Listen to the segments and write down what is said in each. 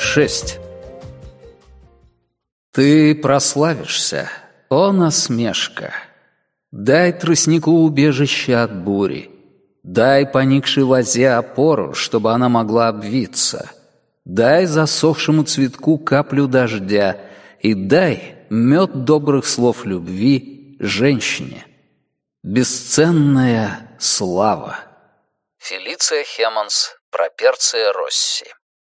6. Ты прославишься, о насмешка. Дай тростнику убежище от бури. Дай поникшей лозе опору, чтобы она могла обвиться. Дай засохшему цветку каплю дождя. И дай мед добрых слов любви женщине. Бесценная слава. Фелиция Хеманс, Проперция Росси.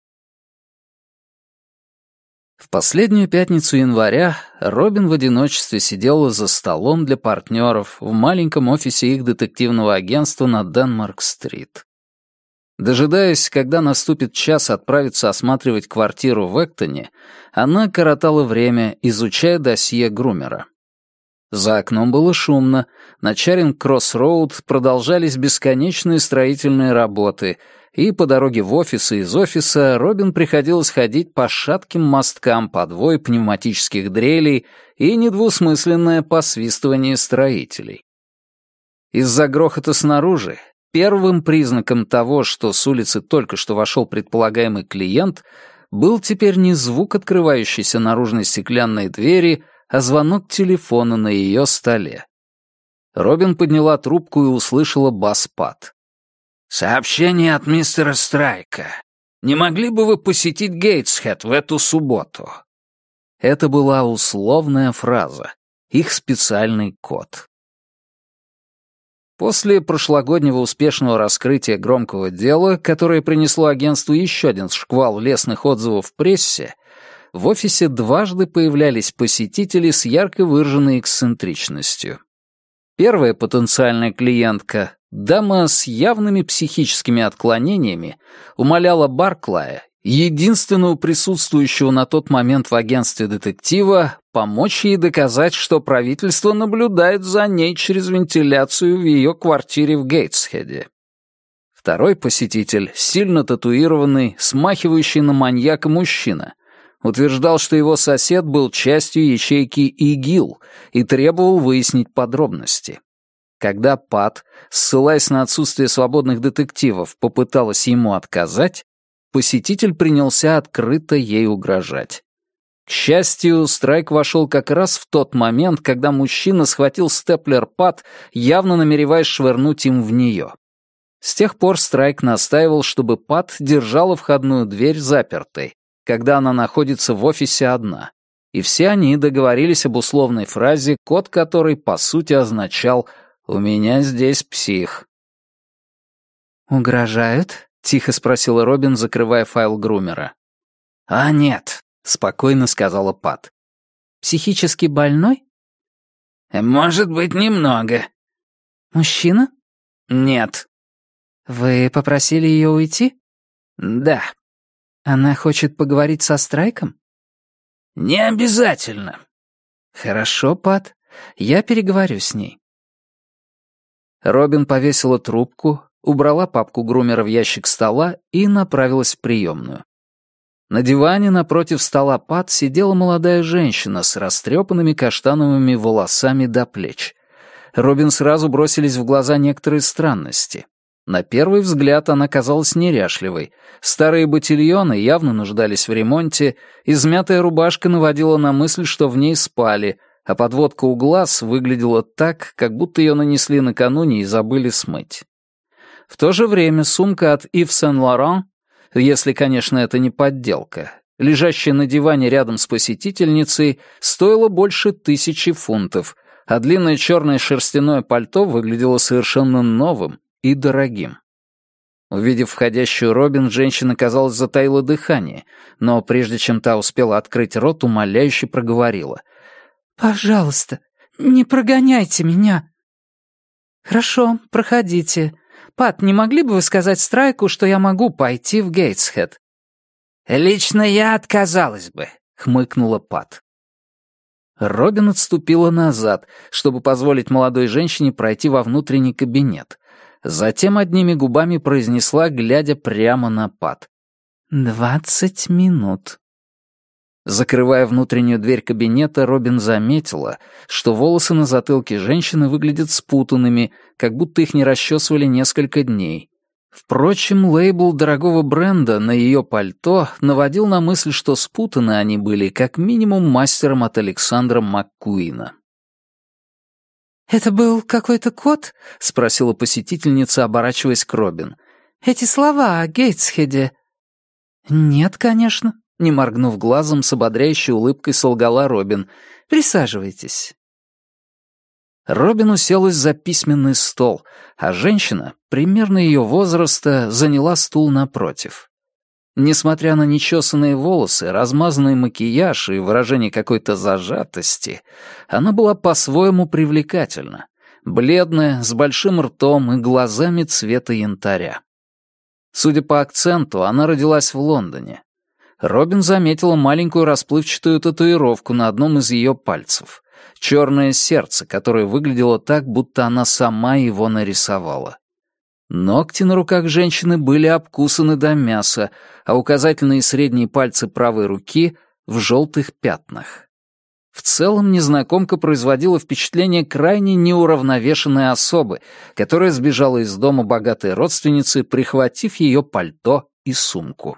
В последнюю пятницу января Робин в одиночестве сидела за столом для партнеров в маленьком офисе их детективного агентства на Денмарк-стрит. Дожидаясь, когда наступит час отправиться осматривать квартиру в Эктоне, она коротала время, изучая досье грумера. За окном было шумно, на Чаринг-Кросс-Роуд продолжались бесконечные строительные работы, и по дороге в офис и из офиса Робин приходилось ходить по шатким мосткам подвой пневматических дрелей и недвусмысленное посвистывание строителей. Из-за грохота снаружи первым признаком того, что с улицы только что вошел предполагаемый клиент, был теперь не звук открывающейся наружной стеклянной двери, а звонок телефона на ее столе. Робин подняла трубку и услышала бас Пат. «Сообщение от мистера Страйка. Не могли бы вы посетить Гейтсхед в эту субботу?» Это была условная фраза, их специальный код. После прошлогоднего успешного раскрытия громкого дела, которое принесло агентству еще один шквал лестных отзывов в прессе, в офисе дважды появлялись посетители с ярко выраженной эксцентричностью. Первая потенциальная клиентка, дама с явными психическими отклонениями, умоляла Барклая, единственного присутствующего на тот момент в агентстве детектива, помочь ей доказать, что правительство наблюдает за ней через вентиляцию в ее квартире в Гейтсхеде. Второй посетитель, сильно татуированный, смахивающий на маньяка мужчина, утверждал, что его сосед был частью ячейки ИГИЛ и требовал выяснить подробности. Когда Пат, ссылаясь на отсутствие свободных детективов, попыталась ему отказать, посетитель принялся открыто ей угрожать. К счастью, Страйк вошел как раз в тот момент, когда мужчина схватил степлер Пат, явно намереваясь швырнуть им в нее. С тех пор Страйк настаивал, чтобы Пат держала входную дверь запертой, когда она находится в офисе одна, и все они договорились об условной фразе, код которой, по сути, означал «У меня здесь псих». «Угрожают?» — тихо спросила Робин, закрывая файл грумера. «А нет», — спокойно сказала Пат. «Психически больной?» «Может быть, немного». «Мужчина?» «Нет». «Вы попросили ее уйти?» «Да». «Она хочет поговорить со Страйком?» «Не обязательно». «Хорошо, Пат, я переговорю с ней». Робин повесила трубку, убрала папку грумера в ящик стола и направилась в приемную. На диване напротив стола Пат сидела молодая женщина с растрепанными каштановыми волосами до плеч. Робин сразу бросились в глаза некоторые странности. На первый взгляд она казалась неряшливой. Старые ботильоны явно нуждались в ремонте, измятая рубашка наводила на мысль, что в ней спали, а подводка у глаз выглядела так, как будто ее нанесли накануне и забыли смыть. В то же время сумка от Ив Сен-Лоран, если, конечно, это не подделка, лежащая на диване рядом с посетительницей, стоила больше 1000 фунтов, а длинное черное шерстяное пальто выглядело совершенно новым и дорогим. Увидев входящую Робин, женщина, казалось, затаила дыхание, но прежде чем та успела открыть рот, умоляюще проговорила. «Пожалуйста, не прогоняйте меня». «Хорошо, проходите. Пат, не могли бы вы сказать Страйку, что я могу пойти в Гейтсхед?» «Лично я отказалась бы», — хмыкнула Пат. Робин отступила назад, чтобы позволить молодой женщине пройти во внутренний кабинет. Затем одними губами произнесла, глядя прямо на Пат. 20 минут. Закрывая внутреннюю дверь кабинета, Робин заметила, что волосы на затылке женщины выглядят спутанными, как будто их не расчесывали несколько дней. Впрочем, лейбл дорогого бренда на ее пальто наводил на мысль, что спутаны они были как минимум мастером от Александра МакКуина. «Это был какой-то код?» — спросила посетительница, оборачиваясь к Робин. «Эти слова о Гейтсхеде». «Нет, конечно», — не моргнув глазом, с ободряющей улыбкой солгала Робин. «Присаживайтесь». Робин уселась за письменный стол, а женщина, примерно ее возраста, заняла стул напротив. Несмотря на нечесанные волосы, размазанный макияж и выражение какой-то зажатости, она была по-своему привлекательна, бледная, с большим ртом и глазами цвета янтаря. Судя по акценту, она родилась в Лондоне. Робин заметила маленькую расплывчатую татуировку на одном из ее пальцев. Черное сердце, которое выглядело так, будто она сама его нарисовала. Ногти на руках женщины были обкусаны до мяса, а указательные и средние пальцы правой руки в желтых пятнах. В целом незнакомка производила впечатление крайне неуравновешенной особы, которая сбежала из дома богатой родственницы, прихватив ее пальто и сумку.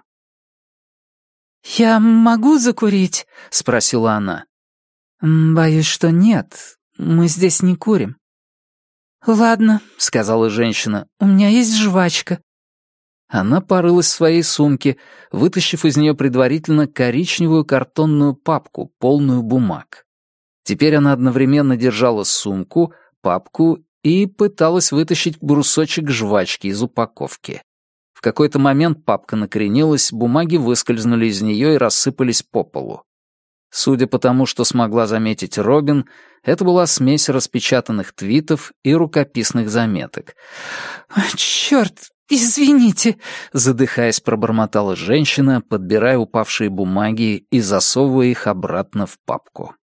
«Я могу закурить?» — спросила она. «Боюсь, что нет. Мы здесь не курим». «Ладно», — сказала женщина, — «у меня есть жвачка». Она порылась в своей сумке, вытащив из нее предварительно коричневую картонную папку, полную бумаг. Теперь она одновременно держала сумку, папку и пыталась вытащить брусочек жвачки из упаковки. В какой-то момент папка накренилась, бумаги выскользнули из нее и рассыпались по полу. Судя по тому, что смогла заметить Робин, это была смесь распечатанных твитов и рукописных заметок. «Чёрт, извините», — задыхаясь, пробормотала женщина, подбирая упавшие бумаги и засовывая их обратно в папку.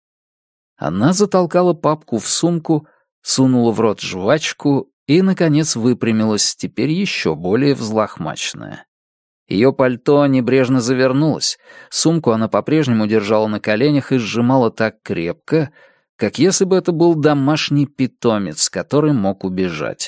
Она затолкала папку в сумку, сунула в рот жвачку и, наконец, выпрямилась, теперь еще более взлохмаченная. Ее пальто небрежно завернулось, сумку она по-прежнему держала на коленях и сжимала так крепко, как если бы это был домашний питомец, который мог убежать.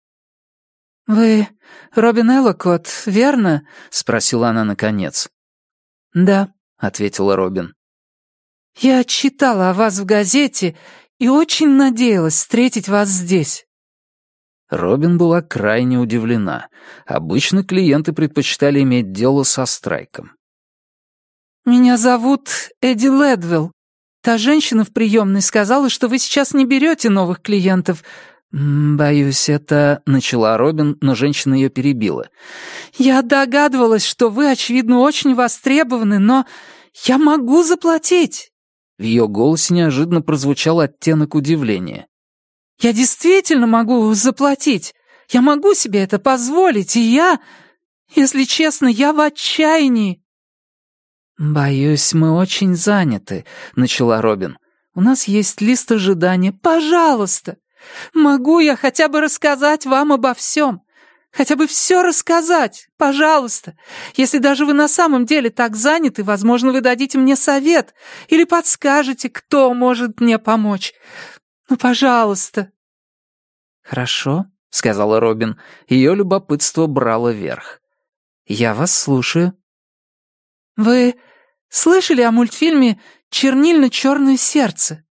«Вы Робин Эллокот, верно?» — спросила она наконец. «Да», — ответила Робин. «Я читала о вас в газете и очень надеялась встретить вас здесь». Робин была крайне удивлена. Обычно клиенты предпочитали иметь дело со страйком. «Меня зовут Эдди Ледвелл. Та женщина в приемной сказала, что вы сейчас не берете новых клиентов». «Боюсь, это...» — начала Робин, но женщина ее перебила. «Я догадывалась, что вы, очевидно, очень востребованы, но я могу заплатить». В ее голосе неожиданно прозвучал оттенок удивления. «Я действительно могу заплатить. Я могу себе это позволить, и я, если честно, я в отчаянии». «Боюсь, мы очень заняты», — начала Робин. «У нас есть лист ожидания. Пожалуйста, могу я хотя бы рассказать вам обо всем? Хотя бы все рассказать, пожалуйста. Если даже вы на самом деле так заняты, возможно, вы дадите мне совет или подскажете, кто может мне помочь. Ну, пожалуйста». «Хорошо», — сказала Робин. Ее любопытство брало верх. «Я вас слушаю». «Вы слышали о мультфильме «Чернильно-черное сердце»?»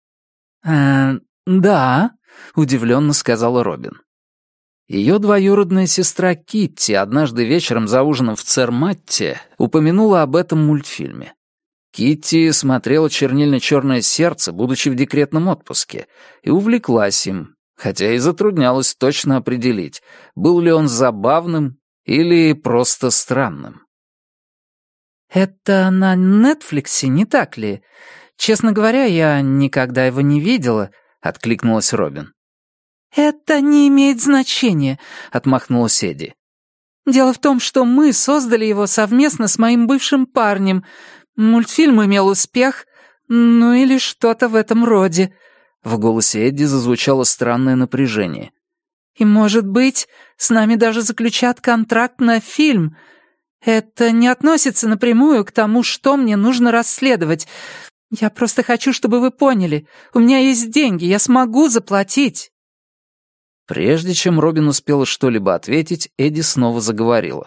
«Да», — удивленно сказала Робин. Ее двоюродная сестра Китти однажды вечером за ужином в Церматте упомянула об этом мультфильме. Китти смотрела «Чернильно-черное сердце», будучи в декретном отпуске, и увлеклась им, хотя и затруднялась точно определить, был ли он забавным или просто странным. «Это на Нетфликсе, не так ли? Честно говоря, я никогда его не видела», — откликнулась Робин. «Это не имеет значения», — отмахнулась Эдди. «Дело в том, что мы создали его совместно с моим бывшим парнем. Мультфильм имел успех, ну или что-то в этом роде». В голосе Эдди зазвучало странное напряжение. «И, может быть, с нами даже заключат контракт на фильм. Это не относится напрямую к тому, что мне нужно расследовать. Я просто хочу, чтобы вы поняли. У меня есть деньги, я смогу заплатить». Прежде чем Робин успела что-либо ответить, Эдди снова заговорила.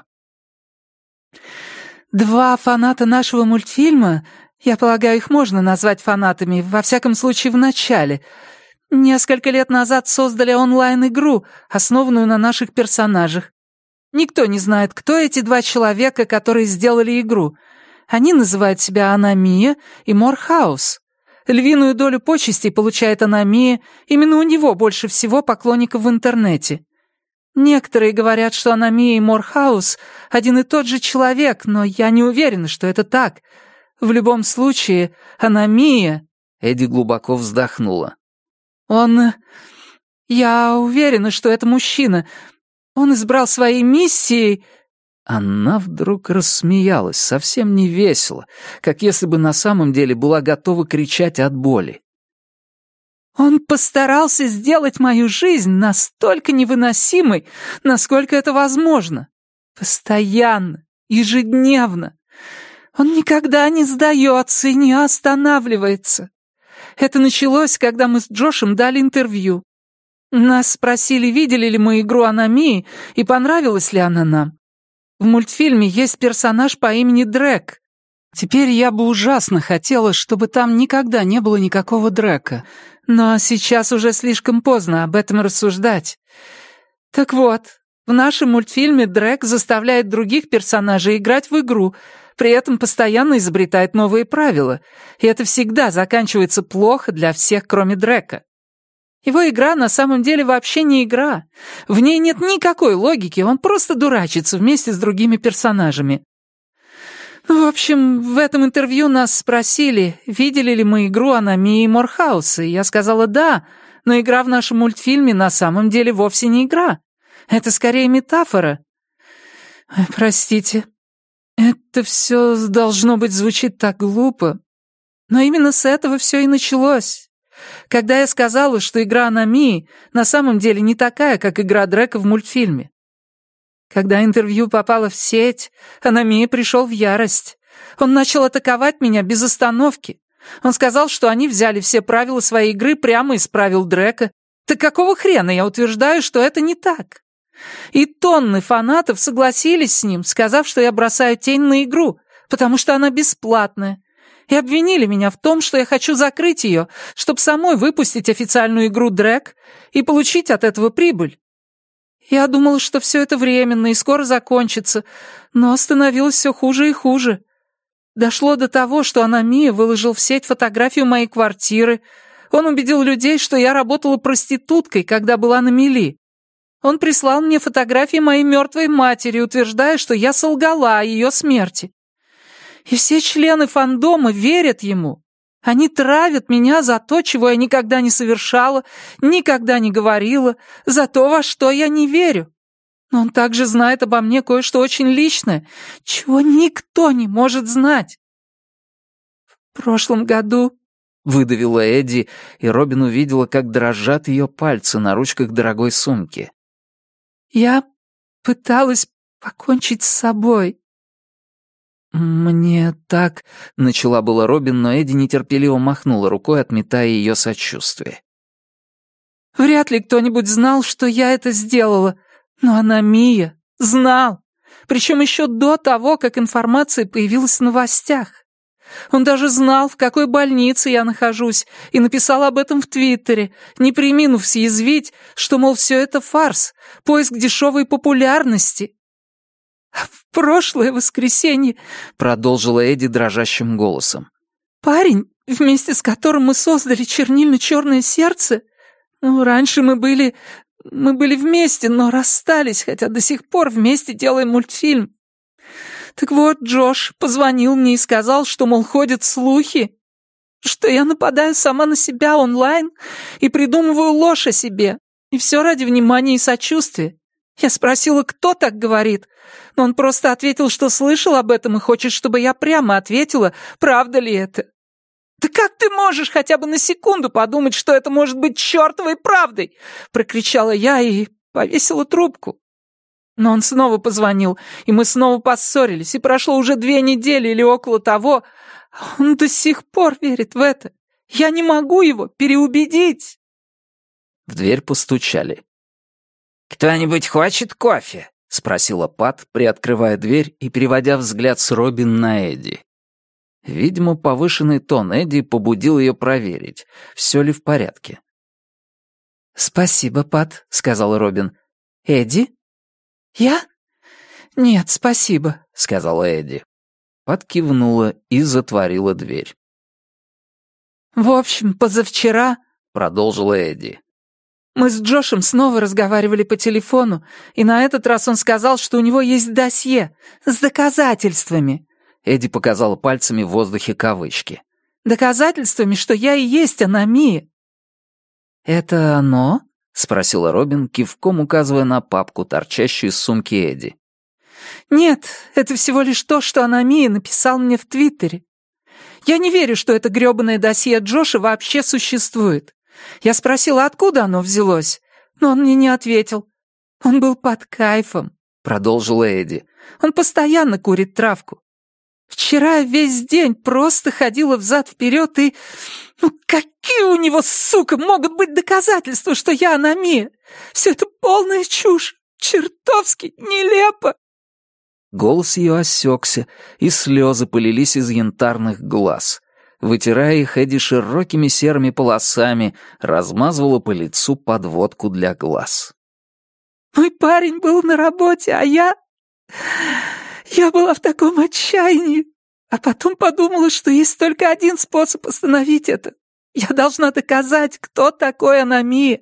Два фаната нашего мультфильма, я полагаю, их можно назвать фанатами, во всяком случае в начале, несколько лет назад создали онлайн-игру, основанную на наших персонажах. Никто не знает, кто эти два человека, которые сделали игру. Они называют себя Аномия и Морхаус. Львиную долю почестей получает Аномия, именно у него больше всего поклонников в интернете. Некоторые говорят, что Аномия и Морхаус один и тот же человек, но я не уверена, что это так. В любом случае, Аномия... Эдди глубоко вздохнула. Я уверена, что это мужчина. Он избрал своей миссией... Она вдруг рассмеялась, совсем не весело, как если бы на самом деле была готова кричать от боли. Он постарался сделать мою жизнь настолько невыносимой, насколько это возможно. Постоянно, ежедневно. Он никогда не сдается и не останавливается. Это началось, когда мы с Джошем дали интервью. Нас спросили, видели ли мы игру Аномии и понравилась ли она нам. В мультфильме есть персонаж по имени Дрек. Теперь я бы ужасно хотела, чтобы там никогда не было никакого Дрека. Но сейчас уже слишком поздно об этом рассуждать. Так вот, в нашем мультфильме Дрек заставляет других персонажей играть в игру, при этом постоянно изобретает новые правила, и это всегда заканчивается плохо для всех, кроме Дрека. Его игра на самом деле вообще не игра. В ней нет никакой логики, он просто дурачится вместе с другими персонажами. В общем, в этом интервью нас спросили, видели ли мы игру Аномии и Морхауса, и я сказала «да», но игра в нашем мультфильме на самом деле вовсе не игра. Это скорее метафора. Простите, это все, должно быть, звучит так глупо, но именно с этого все и началось. Когда я сказала, что игра Аномии на самом деле не такая, как игра Дрека в мультфильме. Когда интервью попало в сеть, Аномия пришел в ярость. Он начал атаковать меня без остановки. Он сказал, что они взяли все правила своей игры прямо из правил Дрека. Так какого хрена я утверждаю, что это не так? И тонны фанатов согласились с ним, сказав, что я бросаю тень на игру, потому что она бесплатная. И обвинили меня в том, что я хочу закрыть ее, чтобы самой выпустить официальную игру Дрек и получить от этого прибыль. Я думала, что все это временно и скоро закончится, но становилось все хуже и хуже. Дошло до того, что Аномия выложил в сеть фотографию моей квартиры. Он убедил людей, что я работала проституткой, когда была на мели. Он прислал мне фотографии моей мертвой матери, утверждая, что я солгала о ее смерти. И все члены фандома верят ему. Они травят меня за то, чего я никогда не совершала, никогда не говорила, за то, во что я не верю. Но он также знает обо мне кое-что очень личное, чего никто не может знать. В прошлом году... Выдавила Эдди, и Робин увидела, как дрожат ее пальцы на ручках дорогой сумки. Я пыталась покончить с собой. «Мне так...» — начала была Робин, но Эдди нетерпеливо махнула рукой, отметая ее сочувствие. Вряд ли кто-нибудь знал, что я это сделала, но Аномия знал, причем еще до того, как информация появилась в новостях. Он даже знал, в какой больнице я нахожусь, и написал об этом в Твиттере, не преминув съязвить, что, мол, все это фарс, поиск дешевой популярности. «В прошлое воскресенье», — продолжила Эдди дрожащим голосом, «парень, вместе с которым мы создали чернильно-черное сердце, раньше мы были вместе, но расстались, хотя до сих пор вместе делаем мультфильм. Так вот, Джош позвонил мне и сказал, что, мол, ходят слухи, что я нападаю сама на себя онлайн и придумываю ложь о себе, и все ради внимания и сочувствия. Я спросила, кто так говорит, но он просто ответил, что слышал об этом и хочет, чтобы я прямо ответила, правда ли это. «Да как ты можешь хотя бы на секунду подумать, что это может быть чертовой правдой?» — прокричала я и повесила трубку. Но он снова позвонил, и мы снова поссорились, и прошло уже 2 недели или около того. Он до сих пор верит в это. Я не могу его переубедить. В дверь постучали. «Кто-нибудь хочет кофе?» — спросила Пат, приоткрывая дверь и переводя взгляд с Робин на Эдди. Видимо, повышенный тон Эдди побудил ее проверить, все ли в порядке. «Спасибо, Пат», — сказала Робин. «Эдди?» «Я? Нет, спасибо», — сказала Эдди. Пат кивнула и затворила дверь. «В общем, позавчера», — продолжила Эдди. «мы с Джошем снова разговаривали по телефону, и на этот раз он сказал, что у него есть досье с доказательствами». Эдди показала пальцами в воздухе кавычки. «Доказательствами, что я и есть Аномия». «Это оно?» — спросила Робин, кивком указывая на папку, торчащую из сумки Эдди. «Нет, это всего лишь то, что Аномия написал мне в Твиттере. Я не верю, что это грёбаное досье Джоша вообще существует. Я спросила, откуда оно взялось, но он мне не ответил. Он был под кайфом», — продолжила Эдди. «Он постоянно курит травку. Вчера весь день просто ходила взад-вперед и... Ну, какие у него, сука, могут быть доказательства, что я Аномия? Все это полная чушь, чертовски нелепо». Голос ее осекся, и слезы полились из янтарных глаз. Вытирая их, Эдди широкими серыми полосами размазывала по лицу подводку для глаз. «Мой парень был на работе, а я... Я была в таком отчаянии, а потом подумала, что есть только один способ остановить это. Я должна доказать, кто такой Аномия.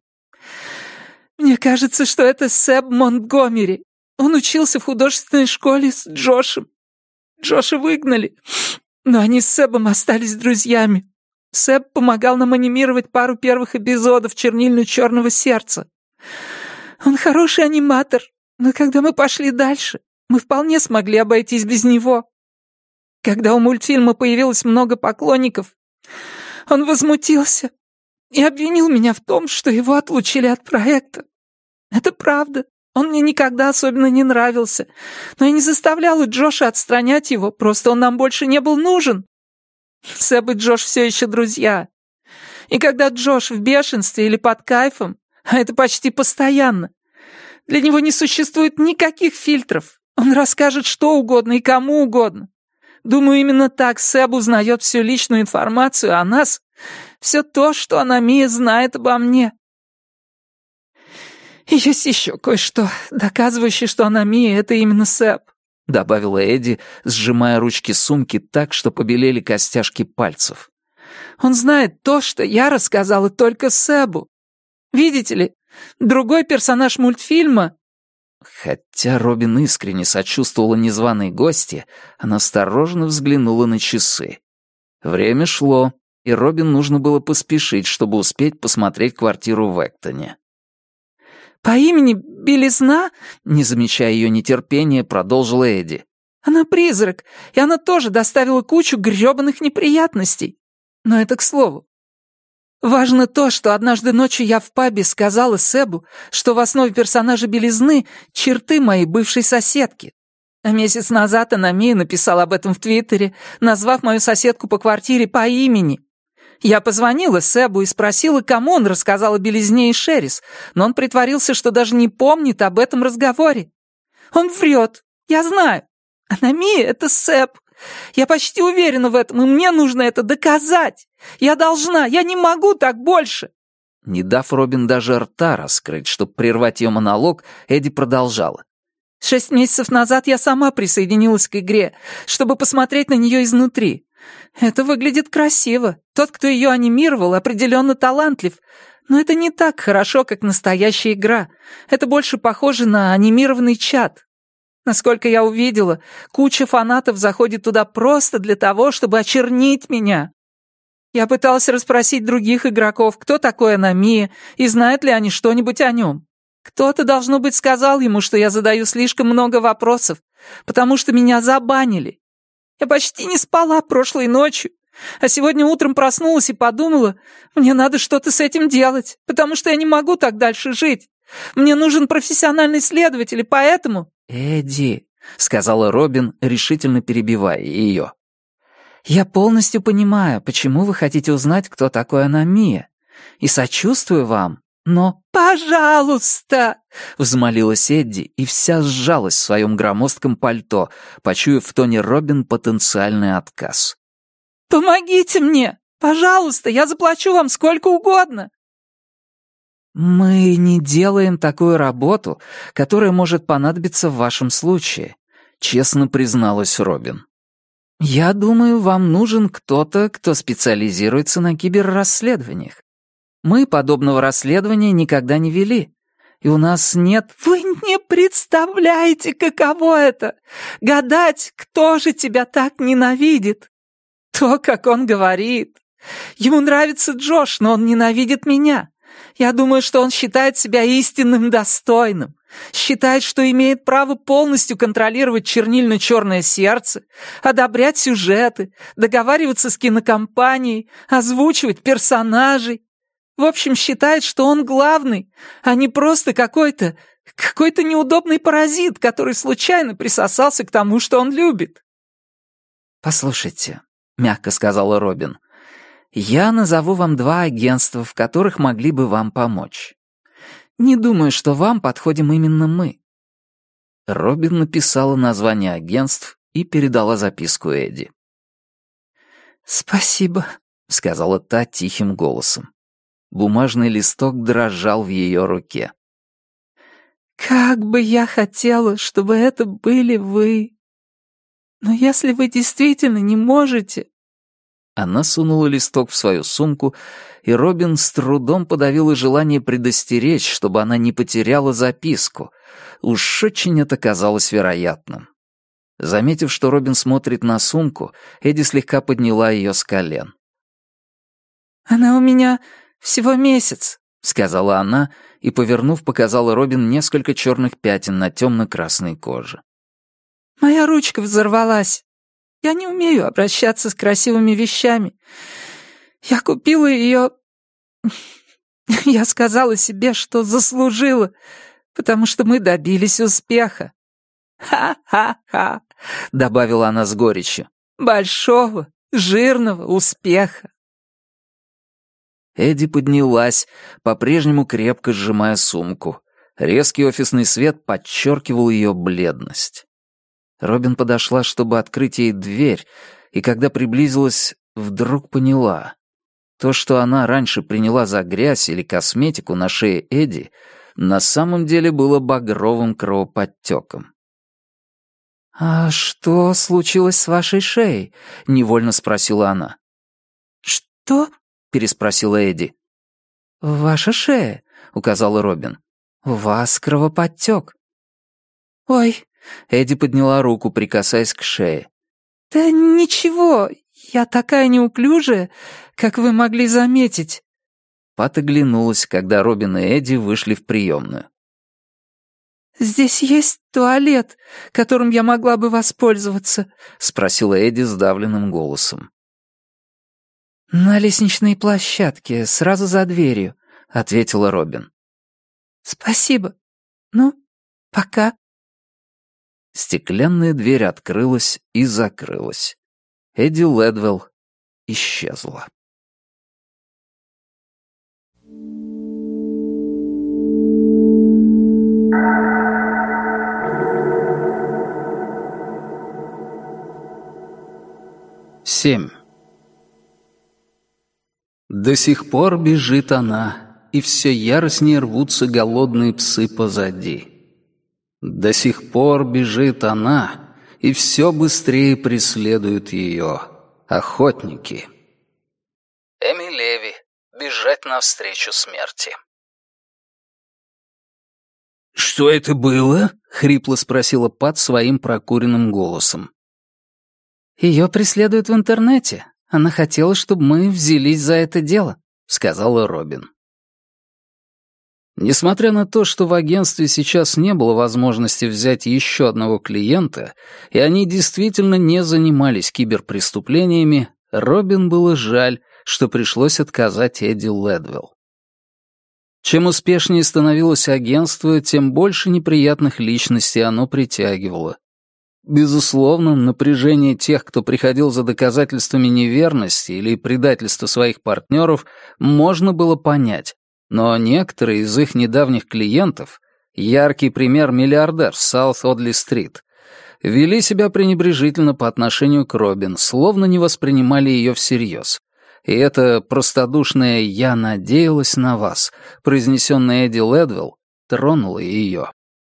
Мне кажется, что это Сэб Монтгомери. Он учился в художественной школе с Джошем. Джоша выгнали, но они с Сэбом остались друзьями. Сэб помогал нам анимировать пару первых эпизодов «Чернильно-черного сердца». Он хороший аниматор, но когда мы пошли дальше, мы вполне смогли обойтись без него. Когда у мультфильма появилось много поклонников, он возмутился и обвинил меня в том, что его отлучили от проекта. Это правда. Он мне никогда особенно не нравился, но я не заставляла Джоша отстранять его, просто он нам больше не был нужен. Сэб и Джош все еще друзья. И когда Джош в бешенстве или под кайфом, а это почти постоянно, для него не существует никаких фильтров. Он расскажет что угодно и кому угодно. Думаю, именно так Сэб узнает всю личную информацию о нас, все то, что Аномия знает обо мне. И есть еще кое-что, доказывающее, что Аномия — это именно Сэб», — добавила Эдди, сжимая ручки сумки так, что побелели костяшки пальцев. «Он знает то, что я рассказала только Сэбу. Видите ли, другой персонаж мультфильма...» Хотя Робин искренне сочувствовала незваной гости, она осторожно взглянула на часы. Время шло, и Робин нужно было поспешить, чтобы успеть посмотреть квартиру в Эктоне. «По имени Белизна», не замечая ее нетерпения, продолжила Эдди. «Она призрак, и она тоже доставила кучу грёбаных неприятностей. Но это к слову. Важно то, что однажды ночью я в пабе сказала Сэбу, что в основе персонажа Белизны черты моей бывшей соседки. А месяц назад Аномия написала об этом в Твиттере, назвав мою соседку по квартире по имени. Я позвонила Сэбу и спросила, кому он рассказал о Белизне и Шерис, но он притворился, что даже не помнит об этом разговоре. Он врет, я знаю. Аномия — это Сэб. Я почти уверена в этом, и мне нужно это доказать. Я должна, я не могу так больше». Не дав Робин даже рта раскрыть, чтобы прервать ее монолог, Эдди продолжала. 6 месяцев назад я сама присоединилась к игре, чтобы посмотреть на нее изнутри. Это выглядит красиво. Тот, кто ее анимировал, определенно талантлив. Но это не так хорошо, как настоящая игра. Это больше похоже на анимированный чат. Насколько я увидела, куча фанатов заходит туда просто для того, чтобы очернить меня. Я пыталась расспросить других игроков, кто такой Аномия, и знают ли они что-нибудь о нем. Кто-то, должно быть, сказал ему, что я задаю слишком много вопросов, потому что меня забанили. Я почти не спала прошлой ночью, а сегодня утром проснулась и подумала, мне надо что-то с этим делать, потому что я не могу так дальше жить. Мне нужен профессиональный следователь, и поэтому... «Эдди», — сказала Робин, решительно перебивая ее. «Я полностью понимаю, почему вы хотите узнать, кто такой Аномия, и сочувствую вам, Но «пожалуйста!» — взмолилась Эдди и вся сжалась в своем громоздком пальто, почуяв в тоне Робин потенциальный отказ. «Помогите мне! Пожалуйста, я заплачу вам сколько угодно!» «Мы не делаем такую работу, которая может понадобиться в вашем случае», — честно призналась Робин. «Я думаю, вам нужен кто-то, кто специализируется на киберрасследованиях. Мы подобного расследования никогда не вели, и у нас нет...» «Вы не представляете, каково это! Гадать, кто же тебя так ненавидит! То, как он говорит! Ему нравится Джош, но он ненавидит меня!» Я думаю, что он считает себя истинным достойным, считает, что имеет право полностью контролировать чернильно-черное сердце, одобрять сюжеты, договариваться с кинокомпанией, озвучивать персонажей. В общем, считает, что он главный, а не просто какой-то неудобный паразит, который случайно присосался к тому, что он любит. «Послушайте», — мягко сказала Робин, — «я назову вам 2 агентства, в которых могли бы вам помочь. Не думаю, что вам подходим именно мы». Робин написала название агентств и передала записку Эдди. «Спасибо», — сказала та тихим голосом. Бумажный листок дрожал в ее руке. «Как бы я хотела, чтобы это были вы. Но если вы действительно не можете...» Она сунула листок в свою сумку, и Робин с трудом подавила желание предостеречь, чтобы она не потеряла записку. Уж очень это казалось вероятным. Заметив, что Робин смотрит на сумку, Эдди слегка подняла ее с колен. «Она у меня всего месяц», — сказала она, и, повернув, показала Робин несколько черных пятен на темно-красной коже. «Моя ручка взорвалась. Я не умею обращаться с красивыми вещами. Я купила ее... Я сказала себе, что заслужила, потому что мы добились успеха. Ха-ха-ха», — добавила она с горечью. «Большого, жирного успеха». Эдди поднялась, по-прежнему крепко сжимая сумку. Резкий офисный свет подчеркивал ее бледность. Робин подошла, чтобы открыть ей дверь, и когда приблизилась, вдруг поняла. То, что она раньше приняла за грязь или косметику на шее Эдди, на самом деле было багровым кровоподтеком. «А что случилось с вашей шеей?» — невольно спросила она. «Что?» — переспросила Эдди. «Ваша шея», — указала Робин. «У вас кровоподтек». «Ой», — Эдди подняла руку, прикасаясь к шее. «Да ничего, я такая неуклюжая, как вы могли заметить». Пат оглянулась, когда Робин и Эдди вышли в приемную. «Здесь есть туалет, которым я могла бы воспользоваться?» — спросила Эдди сдавленным голосом. «На лестничной площадке, сразу за дверью», — ответила Робин. «Спасибо. Ну, пока». Стеклянная дверь открылась и закрылась. Эдди Лэдвелл исчезла. Семь. До сих пор бежит она, и все яростнее рвутся голодные псы позади. До сих пор бежит она, и все быстрее преследуют ее охотники. Эми Леви. Бежать навстречу смерти. «Что это было?» — хрипло спросила Пат своим прокуренным голосом. «Ее преследуют в интернете. Она хотела, чтобы мы взялись за это дело», — сказала Робин. Несмотря на то, что в агентстве сейчас не было возможности взять еще одного клиента, и они действительно не занимались киберпреступлениями, Робин было жаль, что пришлось отказать Эдди Лэдвелл. Чем успешнее становилось агентство, тем больше неприятных личностей оно притягивало. Безусловно, напряжение тех, кто приходил за доказательствами неверности или предательства своих партнеров, можно было понять, Но некоторые из их недавних клиентов, яркий пример миллиардер с Саут-Одли-стрит, вели себя пренебрежительно по отношению к Робин, словно не воспринимали ее всерьез. И это простодушное «я надеялась на вас», произнесенное Эдди Лэдвелл, тронуло ее.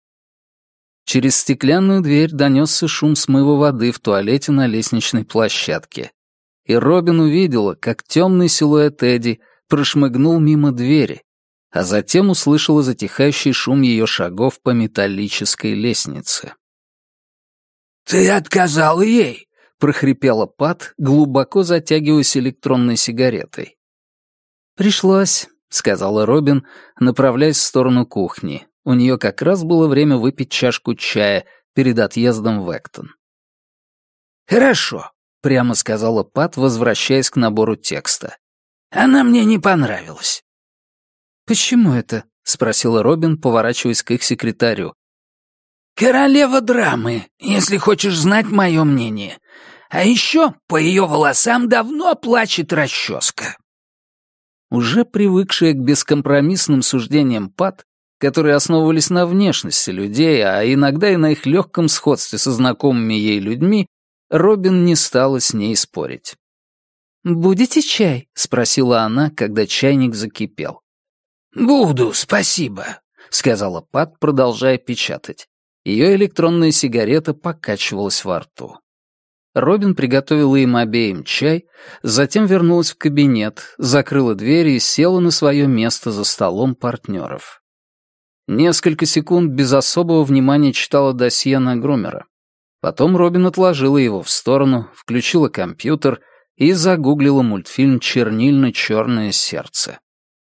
Через стеклянную дверь донесся шум смыва воды в туалете на лестничной площадке. И Робин увидела, как темный силуэт Эдди прошмыгнул мимо двери, а затем услышала затихающий шум ее шагов по металлической лестнице. «Ты отказала ей?» — прохрипела Пат, глубоко затягиваясь электронной сигаретой. «Пришлось», — сказала Робин, направляясь в сторону кухни. У нее как раз было время выпить чашку чая перед отъездом в Эктон. «Хорошо», — прямо сказала Пат, возвращаясь к набору текста. «Она мне не понравилась». «Почему это?» — спросила Робин, поворачиваясь к их секретарю. «Королева драмы, если хочешь знать мое мнение. А еще по ее волосам давно плачет расческа». Уже привыкшая к бескомпромиссным суждениям Пат, которые основывались на внешности людей, а иногда и на их легком сходстве со знакомыми ей людьми, Робин не стала с ней спорить. «Будете чай?» — спросила она, когда чайник закипел. «Буду, спасибо», — сказала Пат, продолжая печатать. Ее электронная сигарета покачивалась во рту. Робин приготовила им обеим чай, затем вернулась в кабинет, закрыла дверь и села на свое место за столом партнеров. Несколько секунд без особого внимания читала досье на Грумера. Потом Робин отложила его в сторону, включила компьютер и загуглила мультфильм «Чернильно-черное сердце».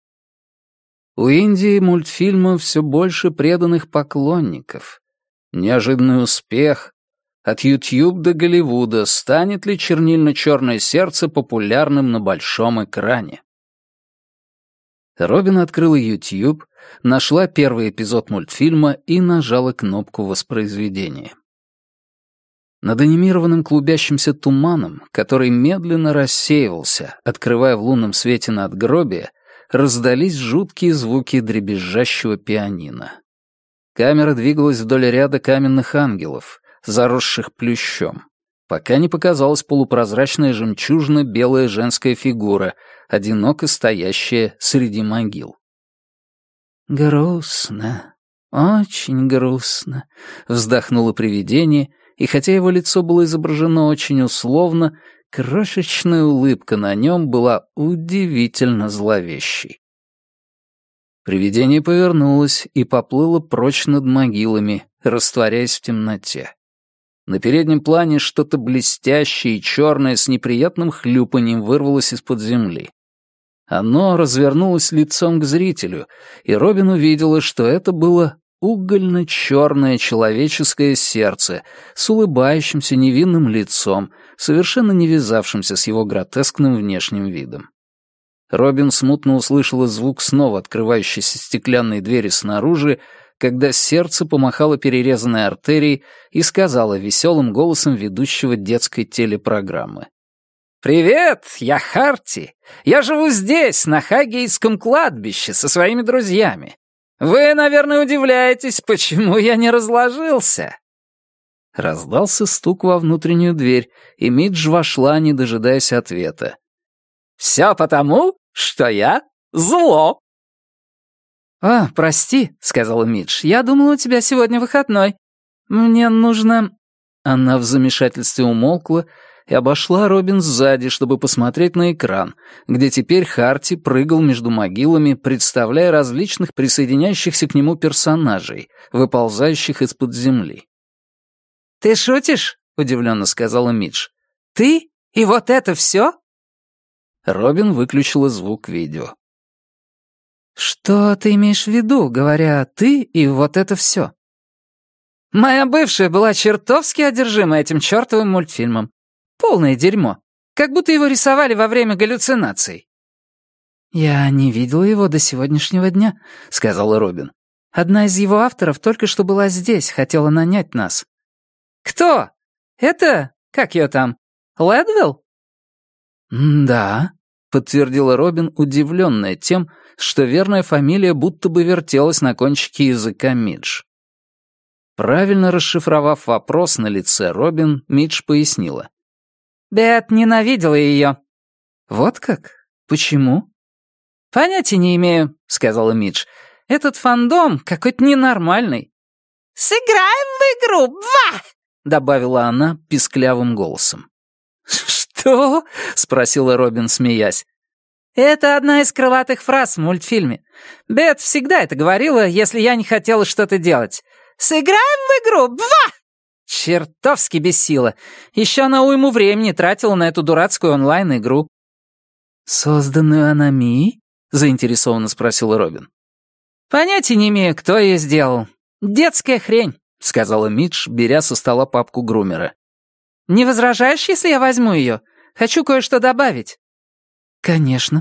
У Индии мультфильма все больше преданных поклонников. Неожиданный успех. От YouTube до Голливуда. Станет ли «Чернильно-черное сердце» популярным на большом экране? Робин открыла YouTube, нашла первый эпизод мультфильма и нажала кнопку воспроизведения. Над анимированным клубящимся туманом, который медленно рассеивался, открывая в лунном свете надгробие, раздались жуткие звуки дребезжащего пианино. Камера двигалась вдоль ряда каменных ангелов, заросших плющом, пока не показалась полупрозрачная жемчужно-белая женская фигура, одиноко стоящая среди могил. «Грустно, очень грустно», — вздохнуло привидение, и хотя его лицо было изображено очень условно, крошечная улыбка на нем была удивительно зловещей. Привидение повернулось и поплыло прочь над могилами, растворяясь в темноте. На переднем плане что-то блестящее и черное с неприятным хлюпаньем вырвалось из-под земли. Оно развернулось лицом к зрителю, и Робин увидела, что это было угольно-черное человеческое сердце с улыбающимся невинным лицом, совершенно не вязавшимся с его гротескным внешним видом. Робин смутно услышала звук снова открывающейся стеклянной двери снаружи, когда сердце помахало перерезанной артерией и сказала веселым голосом ведущего детской телепрограммы. «Привет, я Харти. Я живу здесь, на Хаггейском кладбище, со своими друзьями. Вы, наверное, удивляетесь, почему я не разложился». Раздался стук во внутреннюю дверь, и Мидж вошла, не дожидаясь ответа. «Все потому, что я зло». «А, прости», — сказала Мидж, — «я думала, у тебя сегодня выходной. Мне нужно...» Она в замешательстве умолкла и обошла Робин сзади, чтобы посмотреть на экран, где теперь Харти прыгал между могилами, представляя различных присоединяющихся к нему персонажей, выползающих из-под земли. «Ты шутишь?» — удивленно сказала Мидж. «Ты? И вот это все?» Робин выключила звук видео. «Что ты имеешь в виду, говоря «ты» и вот это все?» «Моя бывшая была чертовски одержима этим чертовым мультфильмом. Полное дерьмо. Как будто его рисовали во время галлюцинаций». «Я не видела его до сегодняшнего дня», — сказала Робин. «Одна из его авторов только что была здесь, хотела нанять нас». «Кто? Это... как ее там? Лэдвелл?» «Да», — подтвердила Робин, удивленная тем, что верная фамилия будто бы вертелась на кончике языка Мидж. Правильно расшифровав вопрос на лице Робин, Мидж пояснила. Бет ненавидела ее. «Вот как? Почему?» «Понятия не имею», — сказала Мидж. «Этот фандом какой-то ненормальный». «Сыграем в игру, ба!» — добавила она писклявым голосом. «Что?» — спросила Робин, смеясь. «Это одна из крылатых фраз в мультфильме. Бет всегда это говорила, если я не хотела что-то делать. «Сыграем в игру, ба!» Чертовски бесила. Еще она уйму времени тратила на эту дурацкую онлайн-игру. «Созданную Анами?» — заинтересованно спросила Робин. «Понятия не имею, кто ее сделал. Детская хрень», — сказала Мидж, беря со стола папку грумера. «Не возражаешь, если я возьму ее? Хочу кое-что добавить». «Конечно».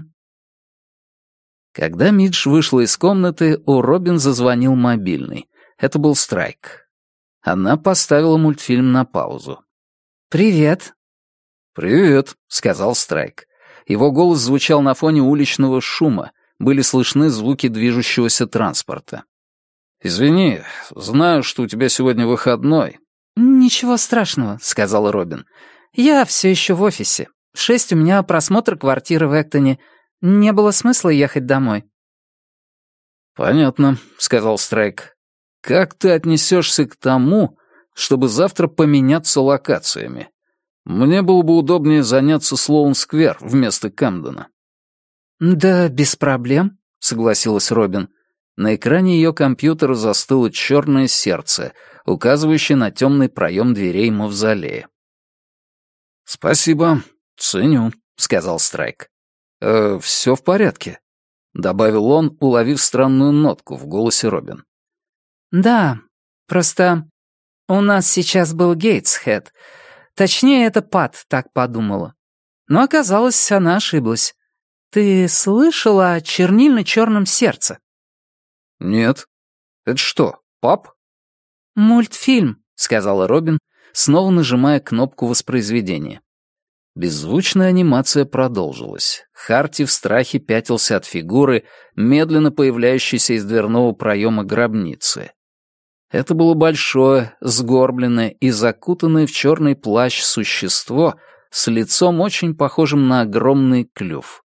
Когда Мидж вышла из комнаты, у Робин зазвонил мобильный. Это был Страйк. Она поставила мультфильм на паузу. «Привет». «Привет», — сказал Страйк. Его голос звучал на фоне уличного шума, были слышны звуки движущегося транспорта. «Извини, знаю, что у тебя сегодня выходной». «Ничего страшного», — сказала Робин. «Я все еще в офисе. В 6 у меня просмотр квартиры в Эктоне. Не было смысла ехать домой». «Понятно», — сказал Страйк. «Как ты отнесешься к тому, чтобы завтра поменяться локациями? Мне было бы удобнее заняться Слоун-сквер вместо Камдена». «Да, без проблем», — согласилась Робин. На экране ее компьютера застыло черное сердце, указывающее на темный проем дверей мавзолея. «Спасибо, ценю», — сказал Страйк. «Все в порядке», — добавил он, уловив странную нотку в голосе Робин. «Да, просто у нас сейчас был Гейтсхед. Точнее, это Пат так подумала. Но оказалось, она ошиблась. Ты слышала о чернильно-черном сердце?» «Нет. Это что, пап?» «Мультфильм», — сказала Робин, снова нажимая кнопку воспроизведения. Беззвучная анимация продолжилась. Харти в страхе пятился от фигуры, медленно появляющейся из дверного проема гробницы. Это было большое, сгорбленное и закутанное в черный плащ существо с лицом, очень похожим на огромный клюв.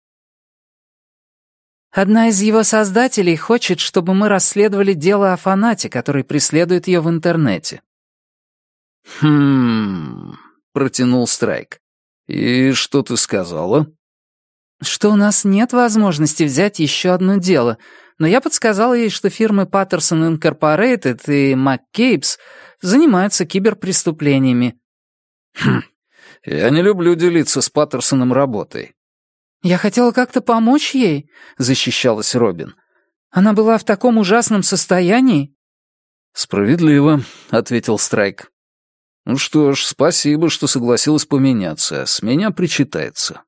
«Одна из его создателей хочет, чтобы мы расследовали дело о фанате, который преследует ее в интернете». Протянул Страйк. «И что ты сказала?» «Что у нас нет возможности взять еще одно дело, но я подсказала ей, что фирмы Patterson Incorporated и McCabe's занимаются киберпреступлениями». «Я не люблю делиться с Паттерсоном работой». «Я хотела как-то помочь ей», — защищалась Робин. «Она была в таком ужасном состоянии». «Справедливо», — ответил Страйк. «Ну что ж, спасибо, что согласилась поменяться. С меня причитается».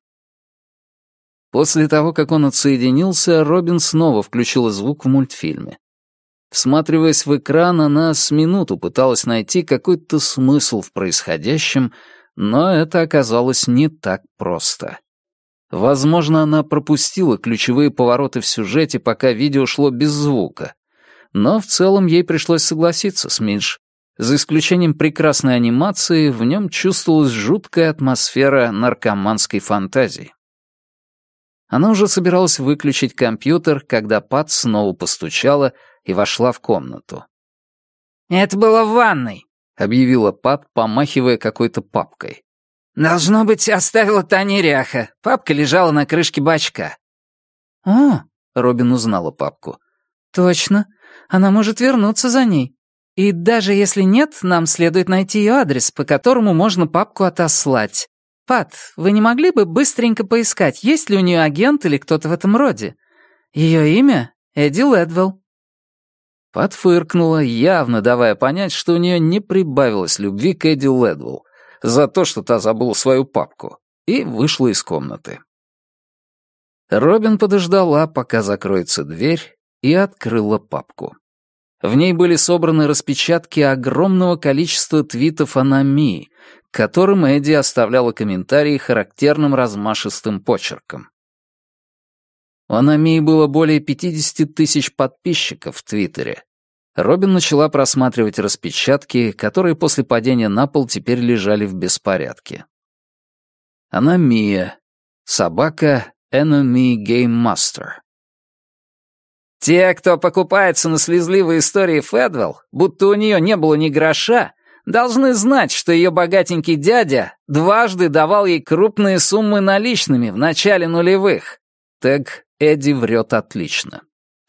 После того, как он отсоединился, Робин снова включила звук в мультфильме. Всматриваясь в экран, она с минуту пыталась найти какой-то смысл в происходящем, но это оказалось не так просто. Возможно, она пропустила ключевые повороты в сюжете, пока видео шло без звука. Но в целом ей пришлось согласиться с Мидж. За исключением прекрасной анимации, в нем чувствовалась жуткая атмосфера наркоманской фантазии. Она уже собиралась выключить компьютер, когда Пат снова постучала и вошла в комнату. «Это было в ванной», — объявила Пат, помахивая какой-то папкой. «Должно быть, оставила та неряха. Папка лежала на крышке бачка». «О», — Робин узнала папку. «Точно. Она может вернуться за ней. И даже если нет, нам следует найти ее адрес, по которому можно папку отослать. Пат, вы не могли бы быстренько поискать, есть ли у нее агент или кто-то в этом роде? Ее имя — Эдди Лэдвелл». Пат фыркнула, явно давая понять, что у нее не прибавилось любви к Эдди Лэдвелл за то, что та забыла свою папку, и вышла из комнаты. Робин подождала, пока закроется дверь, и открыла папку. В ней были собраны распечатки огромного количества твитов Анами, к которым Эдди оставляла комментарии характерным размашистым почерком. У Аномии было более 50 тысяч подписчиков в Твиттере. Робин начала просматривать распечатки, которые после падения на пол теперь лежали в беспорядке. Аномия. Собака Enemy Game Master. Те, кто покупается на слезливые истории Фэдвелл, будто у нее не было ни гроша, должны знать, что ее богатенький дядя дважды давал ей крупные суммы наличными в начале нулевых. Тег «Эдди врет отлично».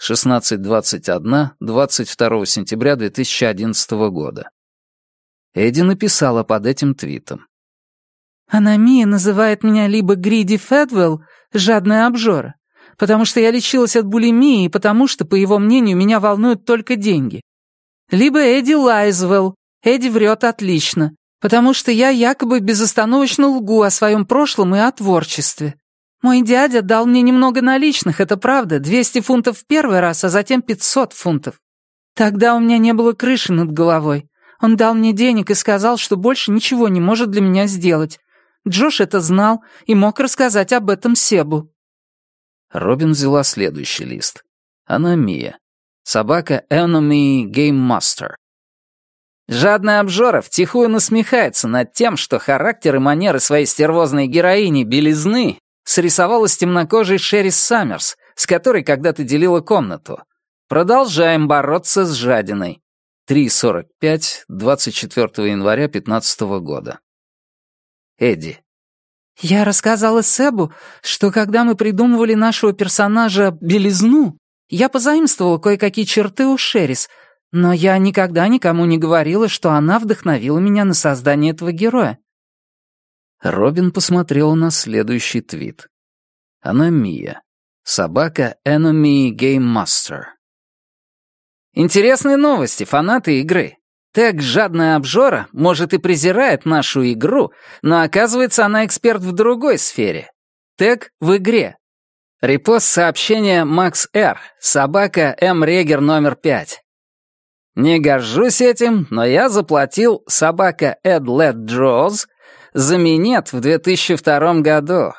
16:21, 22 сентября 2011 года. Эдди написала под этим твитом. Аномия называет меня либо Гриди Фэдвелл, жадная обжора, потому что я лечилась от булимии и потому что, по его мнению, меня волнуют только деньги. Либо Эдди Лайзвелл, Эдди врет отлично, потому что я якобы безостановочно лгу о своем прошлом и о творчестве. Мой дядя дал мне немного наличных, это правда, 200 фунтов в первый раз, а затем 500 фунтов. Тогда у меня не было крыши над головой. Он дал мне денег и сказал, что больше ничего не может для меня сделать. Джош это знал и мог рассказать об этом Себу. Робин взяла следующий лист. Аномия. Собака Enemy Game Master. Жадный обжора втихую насмехается над тем, что характер и манеры своей стервозной героини Белизны срисовала с темнокожей Шерис Саммерс, с которой когда-то делила комнату. Продолжаем бороться с жадиной. 3:45, 24 января 2015 года. Эдди. Я рассказала Себу, что когда мы придумывали нашего персонажа Белизну, я позаимствовала кое-какие черты у Шерис, но я никогда никому не говорила, что она вдохновила меня на создание этого героя. Робин посмотрела на следующий твит. Аномия. Собака Enemy Game Master. Интересные новости, фанаты игры. Тег «Жадная обжора» может и презирает нашу игру, но оказывается, она эксперт в другой сфере. Тег в игре. Репост сообщения Макс Р. Собака М. Регер номер 5. Не горжусь этим, но я заплатил собака Эд Лед Джоз за минет в 2002 году.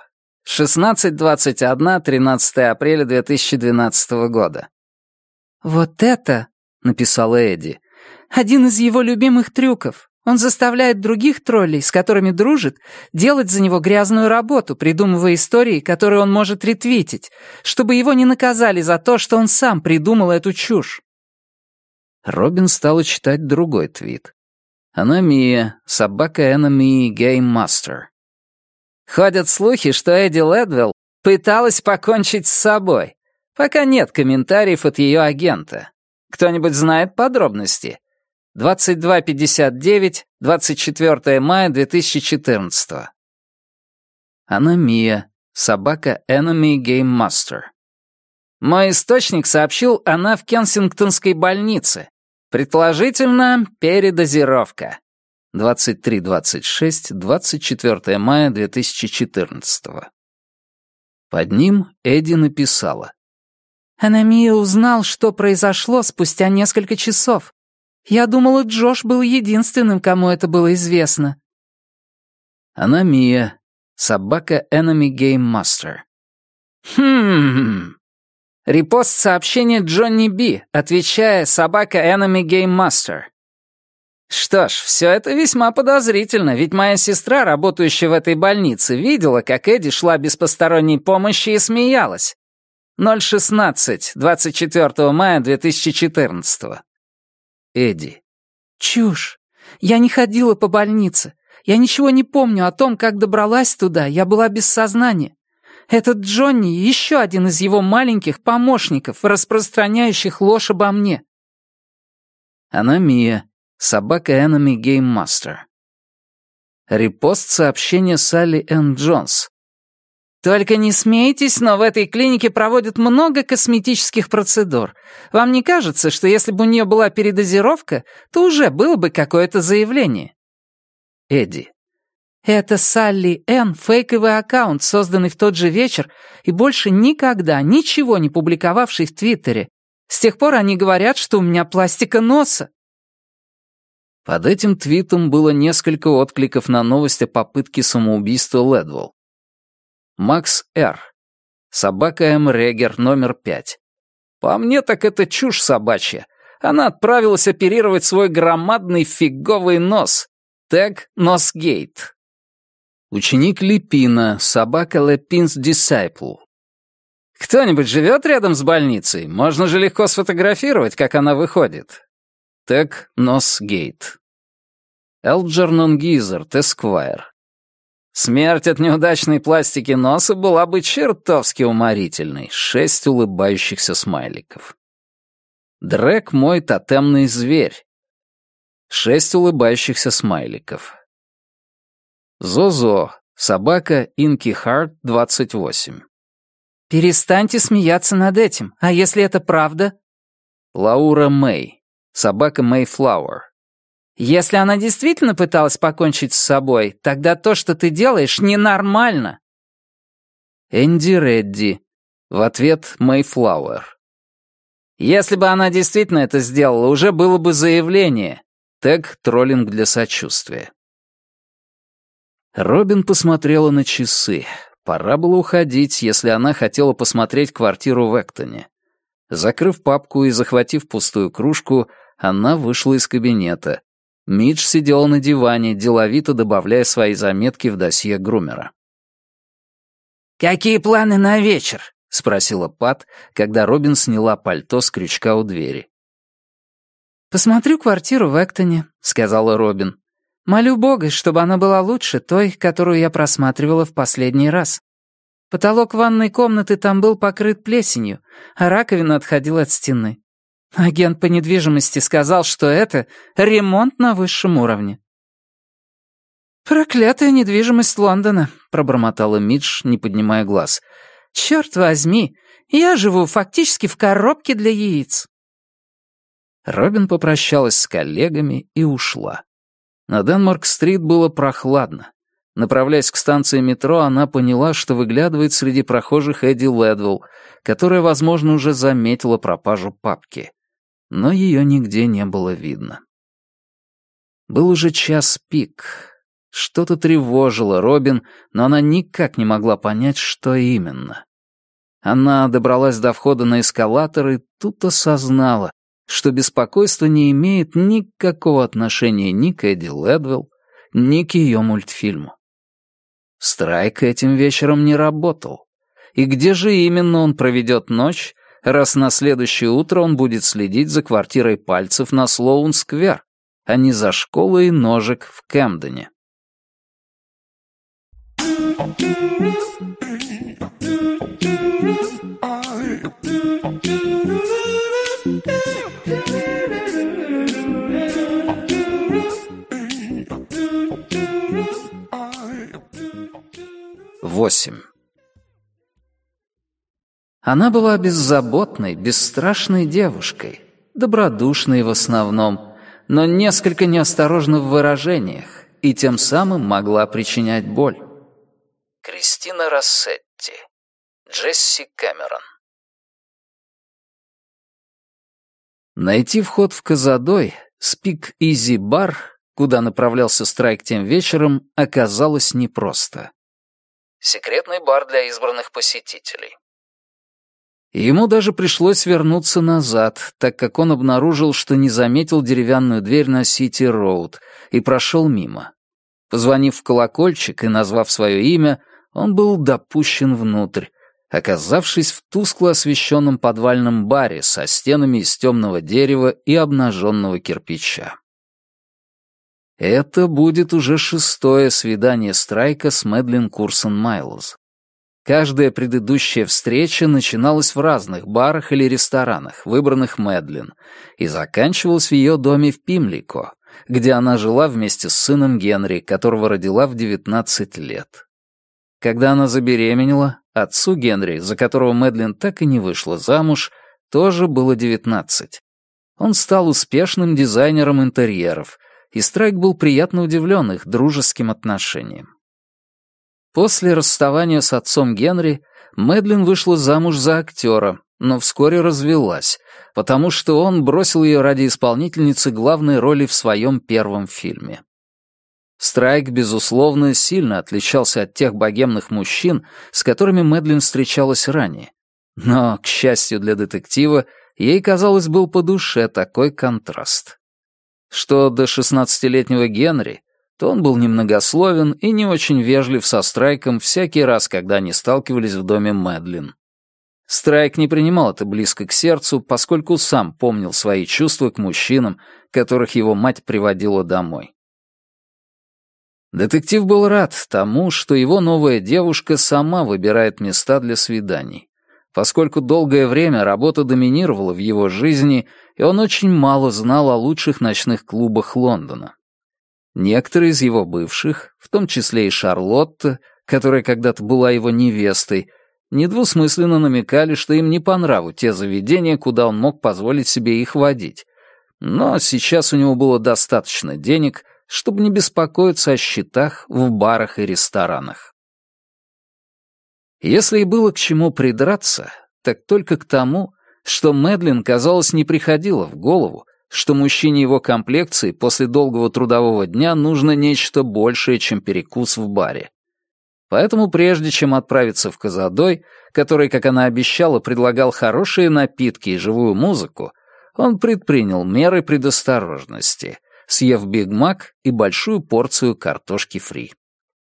16:21, 13 апреля 2012 года. «Вот это», — написала Эдди, — «один из его любимых трюков. Он заставляет других троллей, с которыми дружит, делать за него грязную работу, придумывая истории, которые он может ретвитить, чтобы его не наказали за то, что он сам придумал эту чушь». Робин стала читать другой твит. Аномия. Собака Enemy Game Master. Ходят слухи, что Эдди Ледвелл пыталась покончить с собой. Пока нет комментариев от ее агента. Кто-нибудь знает подробности? 22:59, 24 мая 2014. Аномия. Собака Enemy Game Master. Мой источник сообщил, она в Кенсингтонской больнице. Предположительно, передозировка. 23:26, 24 мая 2014. Под ним Эдди написала. Аномия узнал, что произошло спустя несколько часов. Я думала, Джош был единственным, кому это было известно. Аномия. Собака Enemy Game Master. Репост сообщения Джонни Би, отвечая «Собака Enemy Game Master». Что ж, все это весьма подозрительно, ведь моя сестра, работающая в этой больнице, видела, как Эдди шла без посторонней помощи и смеялась. 0:16, 24 мая 2014. Эдди. Чушь. Я не ходила по больнице. Я ничего не помню о том, как добралась туда. Я была без сознания. Этот Джонни — еще один из его маленьких помощников, распространяющих ложь обо мне. Аномия. Собака Enemy Game Master. Репост сообщения Салли Энн Джонс. Только не смейтесь, но в этой клинике проводят много косметических процедур. Вам не кажется, что если бы у нее была передозировка, то уже было бы какое-то заявление? Эдди. Это Салли Энн, фейковый аккаунт, созданный в тот же вечер и больше никогда ничего не публиковавший в Твиттере. С тех пор они говорят, что у меня пластика носа. Под этим твитом было несколько откликов на новость о попытке самоубийства Ледвелл. Макс Р. Собака М. Регер, номер 5. По мне так это чушь собачья. Она отправилась оперировать свой громадный фиговый нос. Тег Носгейт. Ученик Липина, собака Лепин's Disciple. Кто-нибудь живет рядом с больницей? Можно же легко сфотографировать, как она выходит. Тег Носгейт. Элджернон Гизард, Эсквайр. Смерть от неудачной пластики носа была бы чертовски уморительной. 6 улыбающихся смайликов. Дрек мой тотемный зверь. 6 улыбающихся смайликов. Зозо, собака Инки Харт, 28. Перестаньте смеяться над этим. А если это правда? Лаура Мэй, собака Мэйфлауэр. Если она действительно пыталась покончить с собой, тогда то, что ты делаешь, ненормально. Энди Редди. В ответ Мэйфлауэр. Если бы она действительно это сделала, уже было бы заявление. Тег троллинг для сочувствия. Робин посмотрела на часы. Пора было уходить, если она хотела посмотреть квартиру в Эктоне. Закрыв папку и захватив пустую кружку, она вышла из кабинета. Мидж сидела на диване, деловито добавляя свои заметки в досье грумера. «Какие планы на вечер?» — спросила Пат, когда Робин сняла пальто с крючка у двери. «Посмотрю квартиру в Эктоне», — сказала Робин. «Молю Бога, чтобы она была лучше той, которую я просматривала в последний раз. Потолок ванной комнаты там был покрыт плесенью, а раковина отходила от стены. Агент по недвижимости сказал, что это ремонт на высшем уровне». «Проклятая недвижимость Лондона», — пробормотала Мидж, не поднимая глаз. «Черт возьми, я живу фактически в коробке для яиц». Робин попрощалась с коллегами и ушла. На Денмарк-стрит было прохладно. Направляясь к станции метро, она поняла, что выглядывает среди прохожих Эдди Лэдвелл, которая, возможно, уже заметила пропажу папки. Но ее нигде не было видно. Был уже час пик. Что-то тревожило Робин, но она никак не могла понять, что именно. Она добралась до входа на эскалатор и тут осознала, что беспокойство не имеет никакого отношения ни к Эдди Лэдвелл, ни к ее мультфильму. Страйк этим вечером не работал. И где же именно он проведет ночь, раз на следующее утро он будет следить за квартирой Пальцев на Слоун-сквер, а не за школой ножек в Кэмдене? Восемь. Она была беззаботной, бесстрашной девушкой, добродушной в основном, но несколько неосторожна в выражениях и тем самым могла причинять боль. Кристина Рассетти. Джесси Кэмерон. Найти вход в Казадой, Speak Easy Bar, куда направлялся Страйк тем вечером, оказалось непросто. Секретный бар для избранных посетителей. Ему даже пришлось вернуться назад, так как он обнаружил, что не заметил деревянную дверь на Сити-Роуд и прошел мимо. Позвонив в колокольчик и назвав свое имя, он был допущен внутрь, оказавшись в тускло освещенном подвальном баре со стенами из темного дерева и обнаженного кирпича. Это будет уже 6-е свидание Страйка с Мэдлин Курсон Майлз. Каждая предыдущая встреча начиналась в разных барах или ресторанах, выбранных Мэдлин, и заканчивалась в ее доме в Пимлико, где она жила вместе с сыном Генри, которого родила в 19 лет. Когда она забеременела, отцу Генри, за которого Мэдлин так и не вышла замуж, тоже было 19. Он стал успешным дизайнером интерьеров, и Страйк был приятно удивлен их дружеским отношением. После расставания с отцом Генри Мэдлин вышла замуж за актера, но вскоре развелась, потому что он бросил ее ради исполнительницы главной роли в своем первом фильме. Страйк, безусловно, сильно отличался от тех богемных мужчин, с которыми Мэдлин встречалась ранее. Но, к счастью для детектива, ей, казалось, был по душе такой контраст. Что до 16-летнего Генри, то он был немногословен и не очень вежлив со Страйком всякий раз, когда они сталкивались в доме Мэдлин. Страйк не принимал это близко к сердцу, поскольку сам помнил свои чувства к мужчинам, которых его мать приводила домой. Детектив был рад тому, что его новая девушка сама выбирает места для свиданий, поскольку долгое время работа доминировала в его жизни, и он очень мало знал о лучших ночных клубах Лондона. Некоторые из его бывших, в том числе и Шарлотта, которая когда-то была его невестой, недвусмысленно намекали, что им не по нраву те заведения, куда он мог позволить себе их водить. Но сейчас у него было достаточно денег, чтобы не беспокоиться о счетах в барах и ресторанах. Если и было к чему придраться, так только к тому, что Мэдлин, казалось, не приходило в голову, что мужчине его комплекции после долгого трудового дня нужно нечто большее, чем перекус в баре. Поэтому прежде чем отправиться в Козадой, который, как она обещала, предлагал хорошие напитки и живую музыку, он предпринял меры предосторожности, съев Биг Мак и большую порцию картошки фри.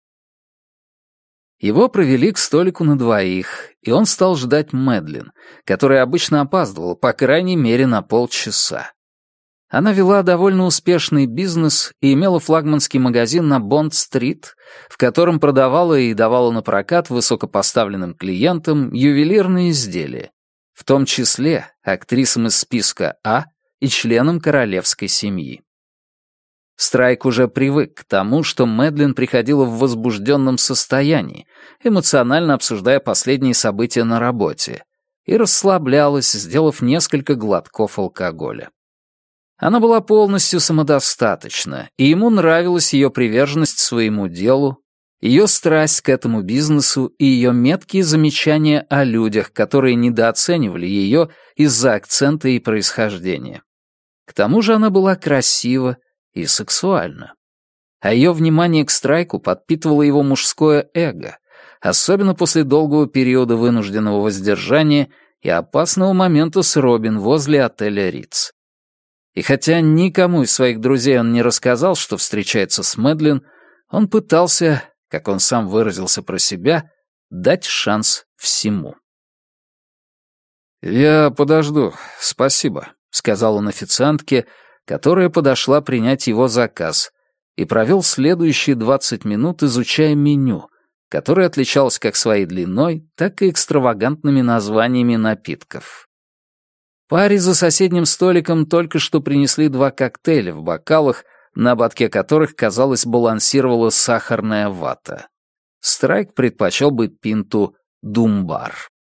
Его провели к столику на двоих, и он стал ждать Мэдлин, которая обычно опаздывала по крайней мере на полчаса. Она вела довольно успешный бизнес и имела флагманский магазин на Бонд-стрит, в котором продавала и давала на прокат высокопоставленным клиентам ювелирные изделия, в том числе актрисам из списка А и членам королевской семьи. Страйк уже привык к тому, что Мэдлин приходила в возбужденном состоянии, эмоционально обсуждая последние события на работе, и расслаблялась, сделав несколько глотков алкоголя. Она была полностью самодостаточна, и ему нравилась ее приверженность своему делу, ее страсть к этому бизнесу и ее меткие замечания о людях, которые недооценивали ее из-за акцента и происхождения. К тому же она была красива и сексуальна. А ее внимание к Страйку подпитывало его мужское эго, особенно после долгого периода вынужденного воздержания и опасного момента с Робин возле отеля «Риц». И хотя никому из своих друзей он не рассказал, что встречается с Мэдлин, он пытался, как он сам выразился про себя, дать шанс всему. «Я подожду, спасибо», — сказал он официантке, которая подошла принять его заказ, и провел следующие 20 минут, изучая меню, которое отличалось как своей длиной, так и экстравагантными названиями напитков. Паре за соседним столиком только что принесли 2 коктейля в бокалах, на ободке которых, казалось, балансировала сахарная вата. Страйк предпочел бы пинту «Думбар».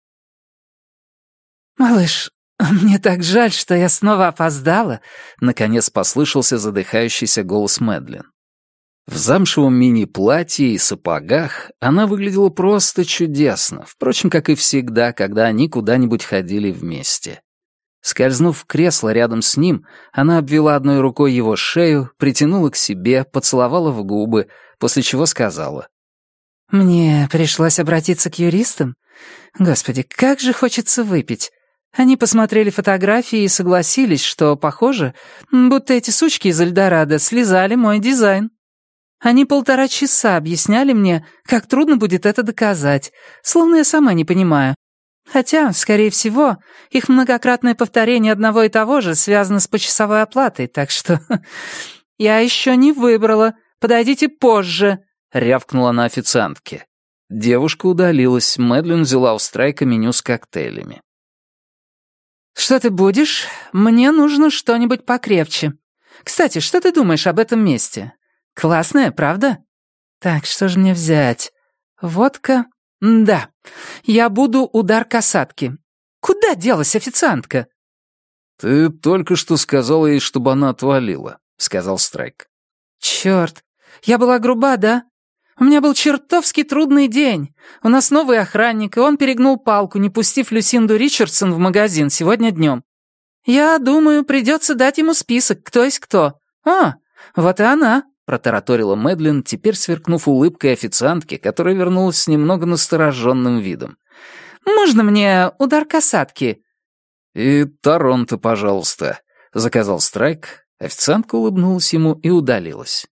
«Малыш, мне так жаль, что я снова опоздала», — наконец послышался задыхающийся голос Мэдлин. В замшевом мини-платье и сапогах она выглядела просто чудесно, впрочем, как и всегда, когда они куда-нибудь ходили вместе. Скользнув в кресло рядом с ним, она обвела одной рукой его шею, притянула к себе, поцеловала в губы, после чего сказала: «Мне пришлось обратиться к юристам. Господи, как же хочется выпить. Они посмотрели фотографии и согласились, что, похоже, будто эти сучки из Эльдорадо слезали мой дизайн. Они 1,5 часа объясняли мне, как трудно будет это доказать, словно я сама не понимаю. Хотя, скорее всего, их многократное повторение одного и того же связано с почасовой оплатой, так что... Я еще не выбрала. Подойдите позже», — рявкнула на официантке. Девушка удалилась, Мэдлин взяла у Страйка меню с коктейлями. «Что ты будешь? Мне нужно что-нибудь покрепче. Кстати, что ты думаешь об этом месте? Классное, правда? Так, что же мне взять? Водка? Да, я буду удар касатки. Куда делась официантка?» «Ты только что сказала ей, чтобы она отвалила», — сказал Страйк. «Чёрт, я была груба, да? У меня был чертовски трудный день. У нас новый охранник, и он перегнул палку, не пустив Люсинду Ричардсон в магазин сегодня днем. Я думаю, придется дать ему список, кто есть кто. А, вот и она». — протараторила Мэдлин, теперь сверкнув улыбкой официантки, которая вернулась с немного настороженным видом. «Можно мне удар касатки?» «И Торонто, пожалуйста», — заказал Страйк. Официантка улыбнулась ему и удалилась.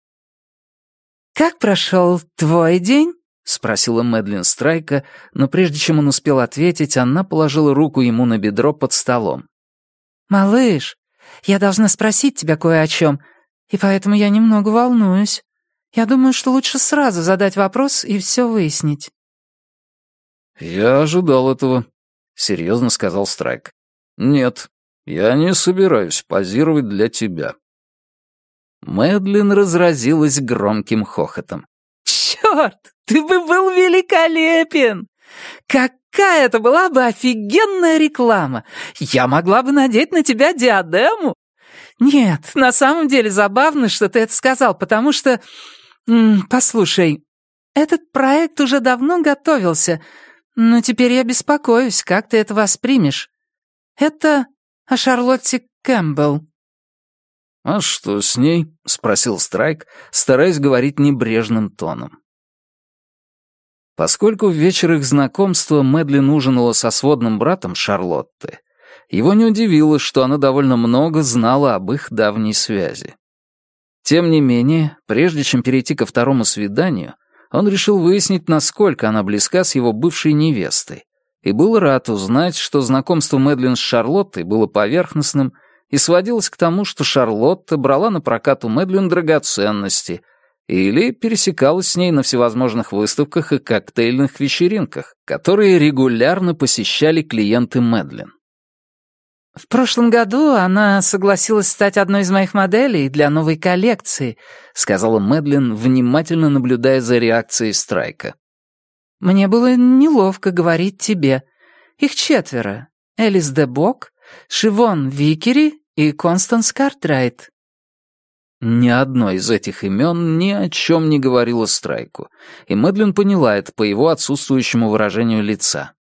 «Как прошел твой день?» — спросила Мэдлин Страйка, но прежде чем он успел ответить, она положила руку ему на бедро под столом. «Малыш, я должна спросить тебя кое о чем, и поэтому я немного волнуюсь. Я думаю, что лучше сразу задать вопрос и все выяснить». «Я ожидал этого», — серьезно сказал Страйк. «Нет, я не собираюсь позировать для тебя». Мэдлин разразилась громким хохотом. «Черт, ты бы был великолепен! Какая это была бы офигенная реклама! Я могла бы надеть на тебя диадему!» «Нет, на самом деле забавно, что ты это сказал, потому что... Послушай, этот проект уже давно готовился, но теперь я беспокоюсь, как ты это воспримешь. Это о Шарлотте Кэмпбелл». «А что с ней?» — спросил Страйк, стараясь говорить небрежным тоном. Поскольку в вечер их знакомства Мэдлин ужинала со сводным братом Шарлотты, его не удивило, что она довольно много знала об их давней связи. Тем не менее, прежде чем перейти ко второму свиданию, он решил выяснить, насколько она близка с его бывшей невестой, и был рад узнать, что знакомство Мэдлин с Шарлоттой было поверхностным и сводилось к тому, что Шарлотта брала на прокат у Мэдлин драгоценности или пересекалась с ней на всевозможных выставках и коктейльных вечеринках, которые регулярно посещали клиенты Мэдлин. «В прошлом году она согласилась стать одной из моих моделей для новой коллекции», сказала Мэдлин, внимательно наблюдая за реакцией Страйка. «Мне было неловко говорить тебе. Их 4. Элис де Бок, Шивон Викери и Констанс Картрайт». Ни одно из этих имен ни о чем не говорило Страйку, и Мэдлин поняла это по его отсутствующему выражению лица.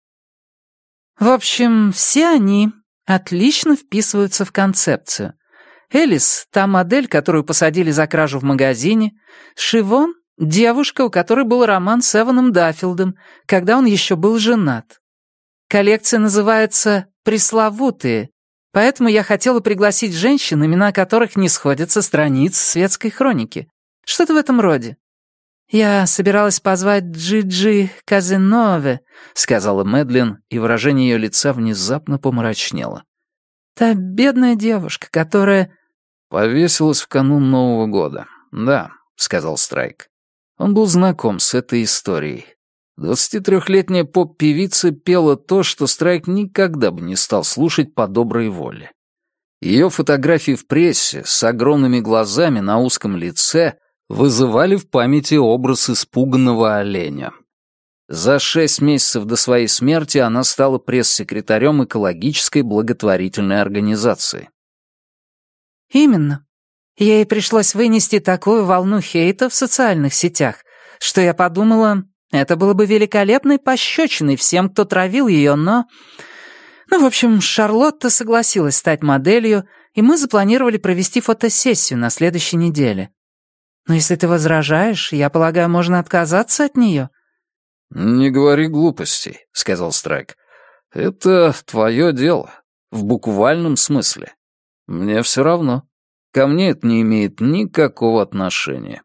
«В общем, все они отлично вписываются в концепцию. Элис — та модель, которую посадили за кражу в магазине. Шивон — девушка, у которой был роман с Эваном Даффилдом, когда он еще был женат. Коллекция называется «Пресловутые», поэтому я хотела пригласить женщин, имена которых не сходят со страниц светской хроники. Что-то в этом роде. «Я собиралась позвать Джиджи Казенове», — сказала Мэдлин, и выражение ее лица внезапно помрачнело. «Та бедная девушка, которая...» «Повесилась в канун Нового года. Да», — сказал Страйк. Он был знаком с этой историей. 23-летняя поп-певица пела то, что Страйк никогда бы не стал слушать по доброй воле. Ее фотографии в прессе с огромными глазами на узком лице вызывали в памяти образ испуганного оленя. За 6 месяцев до своей смерти она стала пресс-секретарем экологической благотворительной организации. «Именно. Ей пришлось вынести такую волну хейта в социальных сетях, что я подумала, это было бы великолепной пощечиной всем, кто травил ее, но... в общем, Шарлотта согласилась стать моделью, и мы запланировали провести фотосессию на следующей неделе. Но если ты возражаешь, я полагаю, можно отказаться от нее?» «Не говори глупостей», — сказал Страйк. «Это твое дело, в буквальном смысле. Мне все равно. Ко мне это не имеет никакого отношения».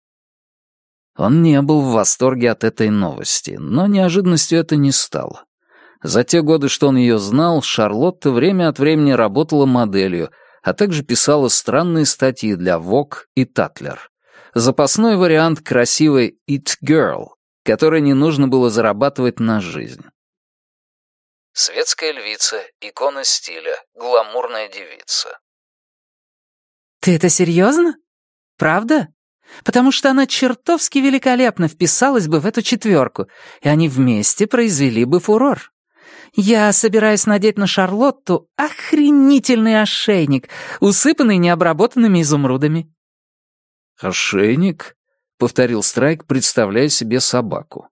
Он не был в восторге от этой новости, но неожиданностью это не стало. За те годы, что он ее знал, Шарлотта время от времени работала моделью, а также писала странные статьи для Vogue и Tatler. Запасной вариант красивой «It Girl», которой не нужно было зарабатывать на жизнь. Светская львица, икона стиля, гламурная девица. «Ты это серьезно? Правда? Потому что она чертовски великолепно вписалась бы в эту 4, и они вместе произвели бы фурор. Я собираюсь надеть на Шарлотту охренительный ошейник, усыпанный необработанными изумрудами». «Ошейник?» — повторил Страйк, представляя себе собаку.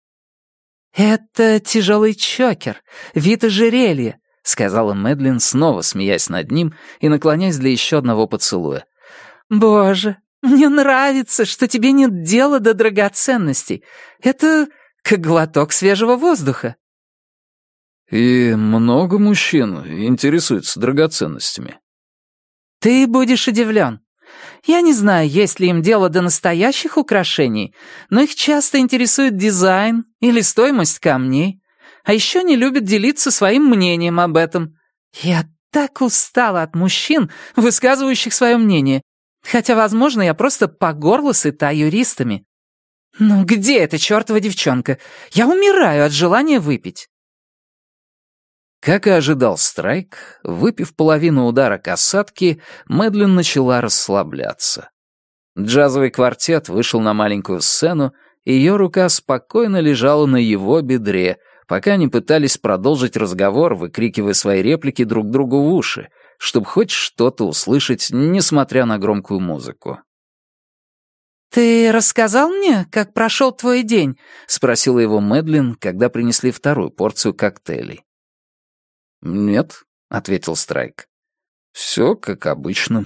«Это тяжелый чокер, вид ожерелья», — сказала Мэдлин, снова смеясь над ним и наклоняясь для еще одного поцелуя. «Боже, Мне нравится, что тебе нет дела до драгоценностей. Это как глоток свежего воздуха». «И много мужчин интересуются драгоценностями?» «Ты будешь удивлен. Я не знаю, есть ли им дело до настоящих украшений, но их часто интересует дизайн или стоимость камней, а еще не любят делиться своим мнением об этом. Я так устала от мужчин, высказывающих свое мнение, хотя, возможно, я просто по горло сыта юристами. Ну где эта чертова девчонка? Я умираю от желания выпить». Как и ожидал Страйк, выпив половину удара касатки, Мэдлин начала расслабляться. Джазовый квартет вышел на маленькую сцену, и ее рука спокойно лежала на его бедре, пока они пытались продолжить разговор, выкрикивая свои реплики друг другу в уши, чтобы хоть что-то услышать, несмотря на громкую музыку. «Ты рассказал мне, как прошел твой день?» — спросила его Мэдлин, когда принесли вторую порцию коктейлей. «Нет», — ответил Страйк. «Все как обычно».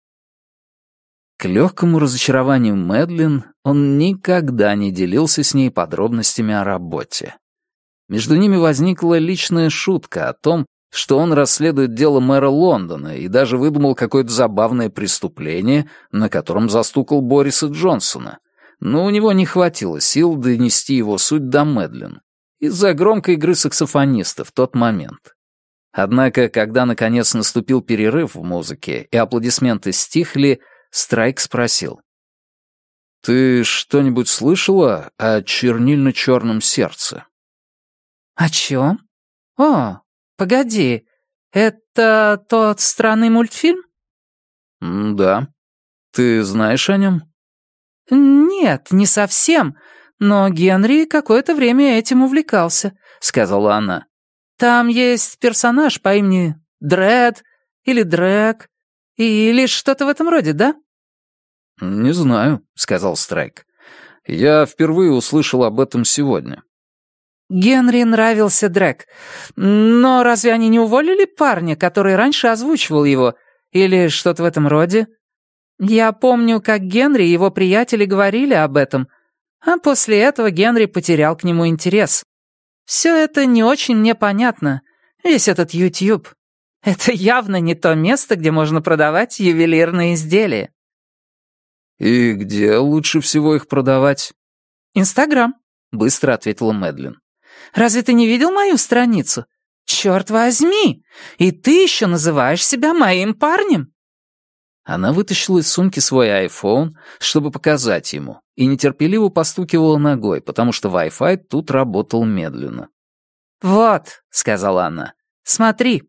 К легкому разочарованию Мэдлин он никогда не делился с ней подробностями о работе. Между ними возникла личная шутка о том, что он расследует дело мэра Лондона и даже выдумал какое-то забавное преступление, на котором застукал Бориса Джонсона. Но у него не хватило сил донести его суть до Мэдлин из-за громкой игры саксофониста в тот момент. Однако, когда наконец наступил перерыв в музыке и аплодисменты стихли, Страйк спросил. «Ты что-нибудь слышала о чернильно-черном сердце?» «О чем? О, погоди, это тот странный мультфильм?» «Да. Ты знаешь о нем?» «Нет, не совсем, но Генри какое-то время этим увлекался», — сказала она. «Там есть персонаж по имени Дред или Дрэг или что-то в этом роде, да?» «Не знаю», — сказал Страйк. «Я впервые услышал об этом сегодня». Генри нравился Дрэг. Но разве они не уволили парня, который раньше озвучивал его? Или что-то в этом роде? Я помню, как Генри и его приятели говорили об этом, а после этого Генри потерял к нему интерес. Все это не очень мне понятно, весь этот YouTube. Это явно не то место, где можно продавать ювелирные изделия. «И где лучше всего их продавать?» «Инстаграм», — быстро ответила Мэдлин. «Разве ты не видел мою страницу? Черт возьми! И ты еще называешь себя моим парнем?» Она вытащила из сумки свой iPhone, чтобы показать ему, и нетерпеливо постукивала ногой, потому что Wi-Fi тут работал медленно. «Вот», — сказала она, — «смотри».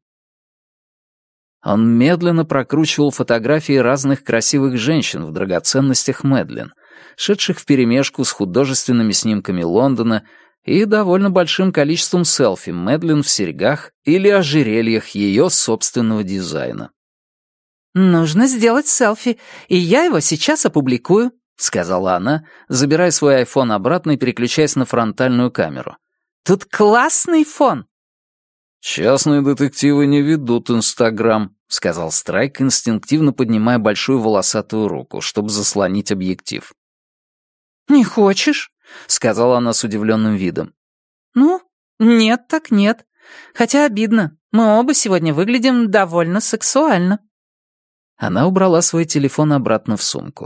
Он медленно прокручивал фотографии разных красивых женщин в драгоценностях Мэдлин, шедших вперемешку с художественными снимками Лондона и довольно большим количеством селфи Мэдлин в серьгах или ожерельях ее собственного дизайна. «Нужно сделать селфи, и я его сейчас опубликую», — сказала она, забирая свой айфон обратно и переключаясь на фронтальную камеру. «Тут классный фон». «Частные детективы не ведут Инстаграм», — сказал Страйк, инстинктивно поднимая большую волосатую руку, чтобы заслонить объектив. «Не хочешь?» — сказала она с удивленным видом. «Ну, нет так нет. Хотя обидно. Мы оба сегодня выглядим довольно сексуально». Она убрала свой телефон обратно в сумку.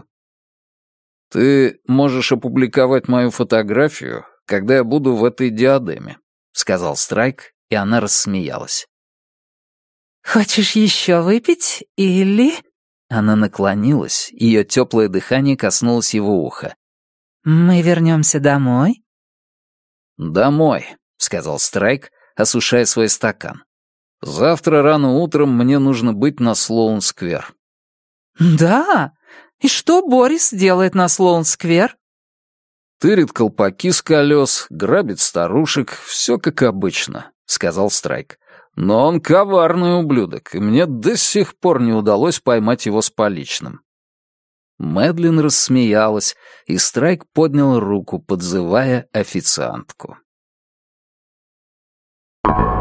«Ты можешь опубликовать мою фотографию, когда я буду в этой диадеме», — сказал Страйк, и она рассмеялась. «Хочешь еще выпить или...» Она наклонилась, ее теплое дыхание коснулось его уха. «Мы вернемся домой?» «Домой», — сказал Страйк, осушая свой стакан. «Завтра рано утром мне нужно быть на Слоун-сквер». «Да? И что Борис делает на Слоун-сквер?» «Тырит колпаки с колес, грабит старушек, все как обычно», — сказал Страйк. «Но он коварный ублюдок, и мне до сих пор не удалось поймать его с поличным». Мэдлин рассмеялась, и Страйк поднял руку, подзывая официантку.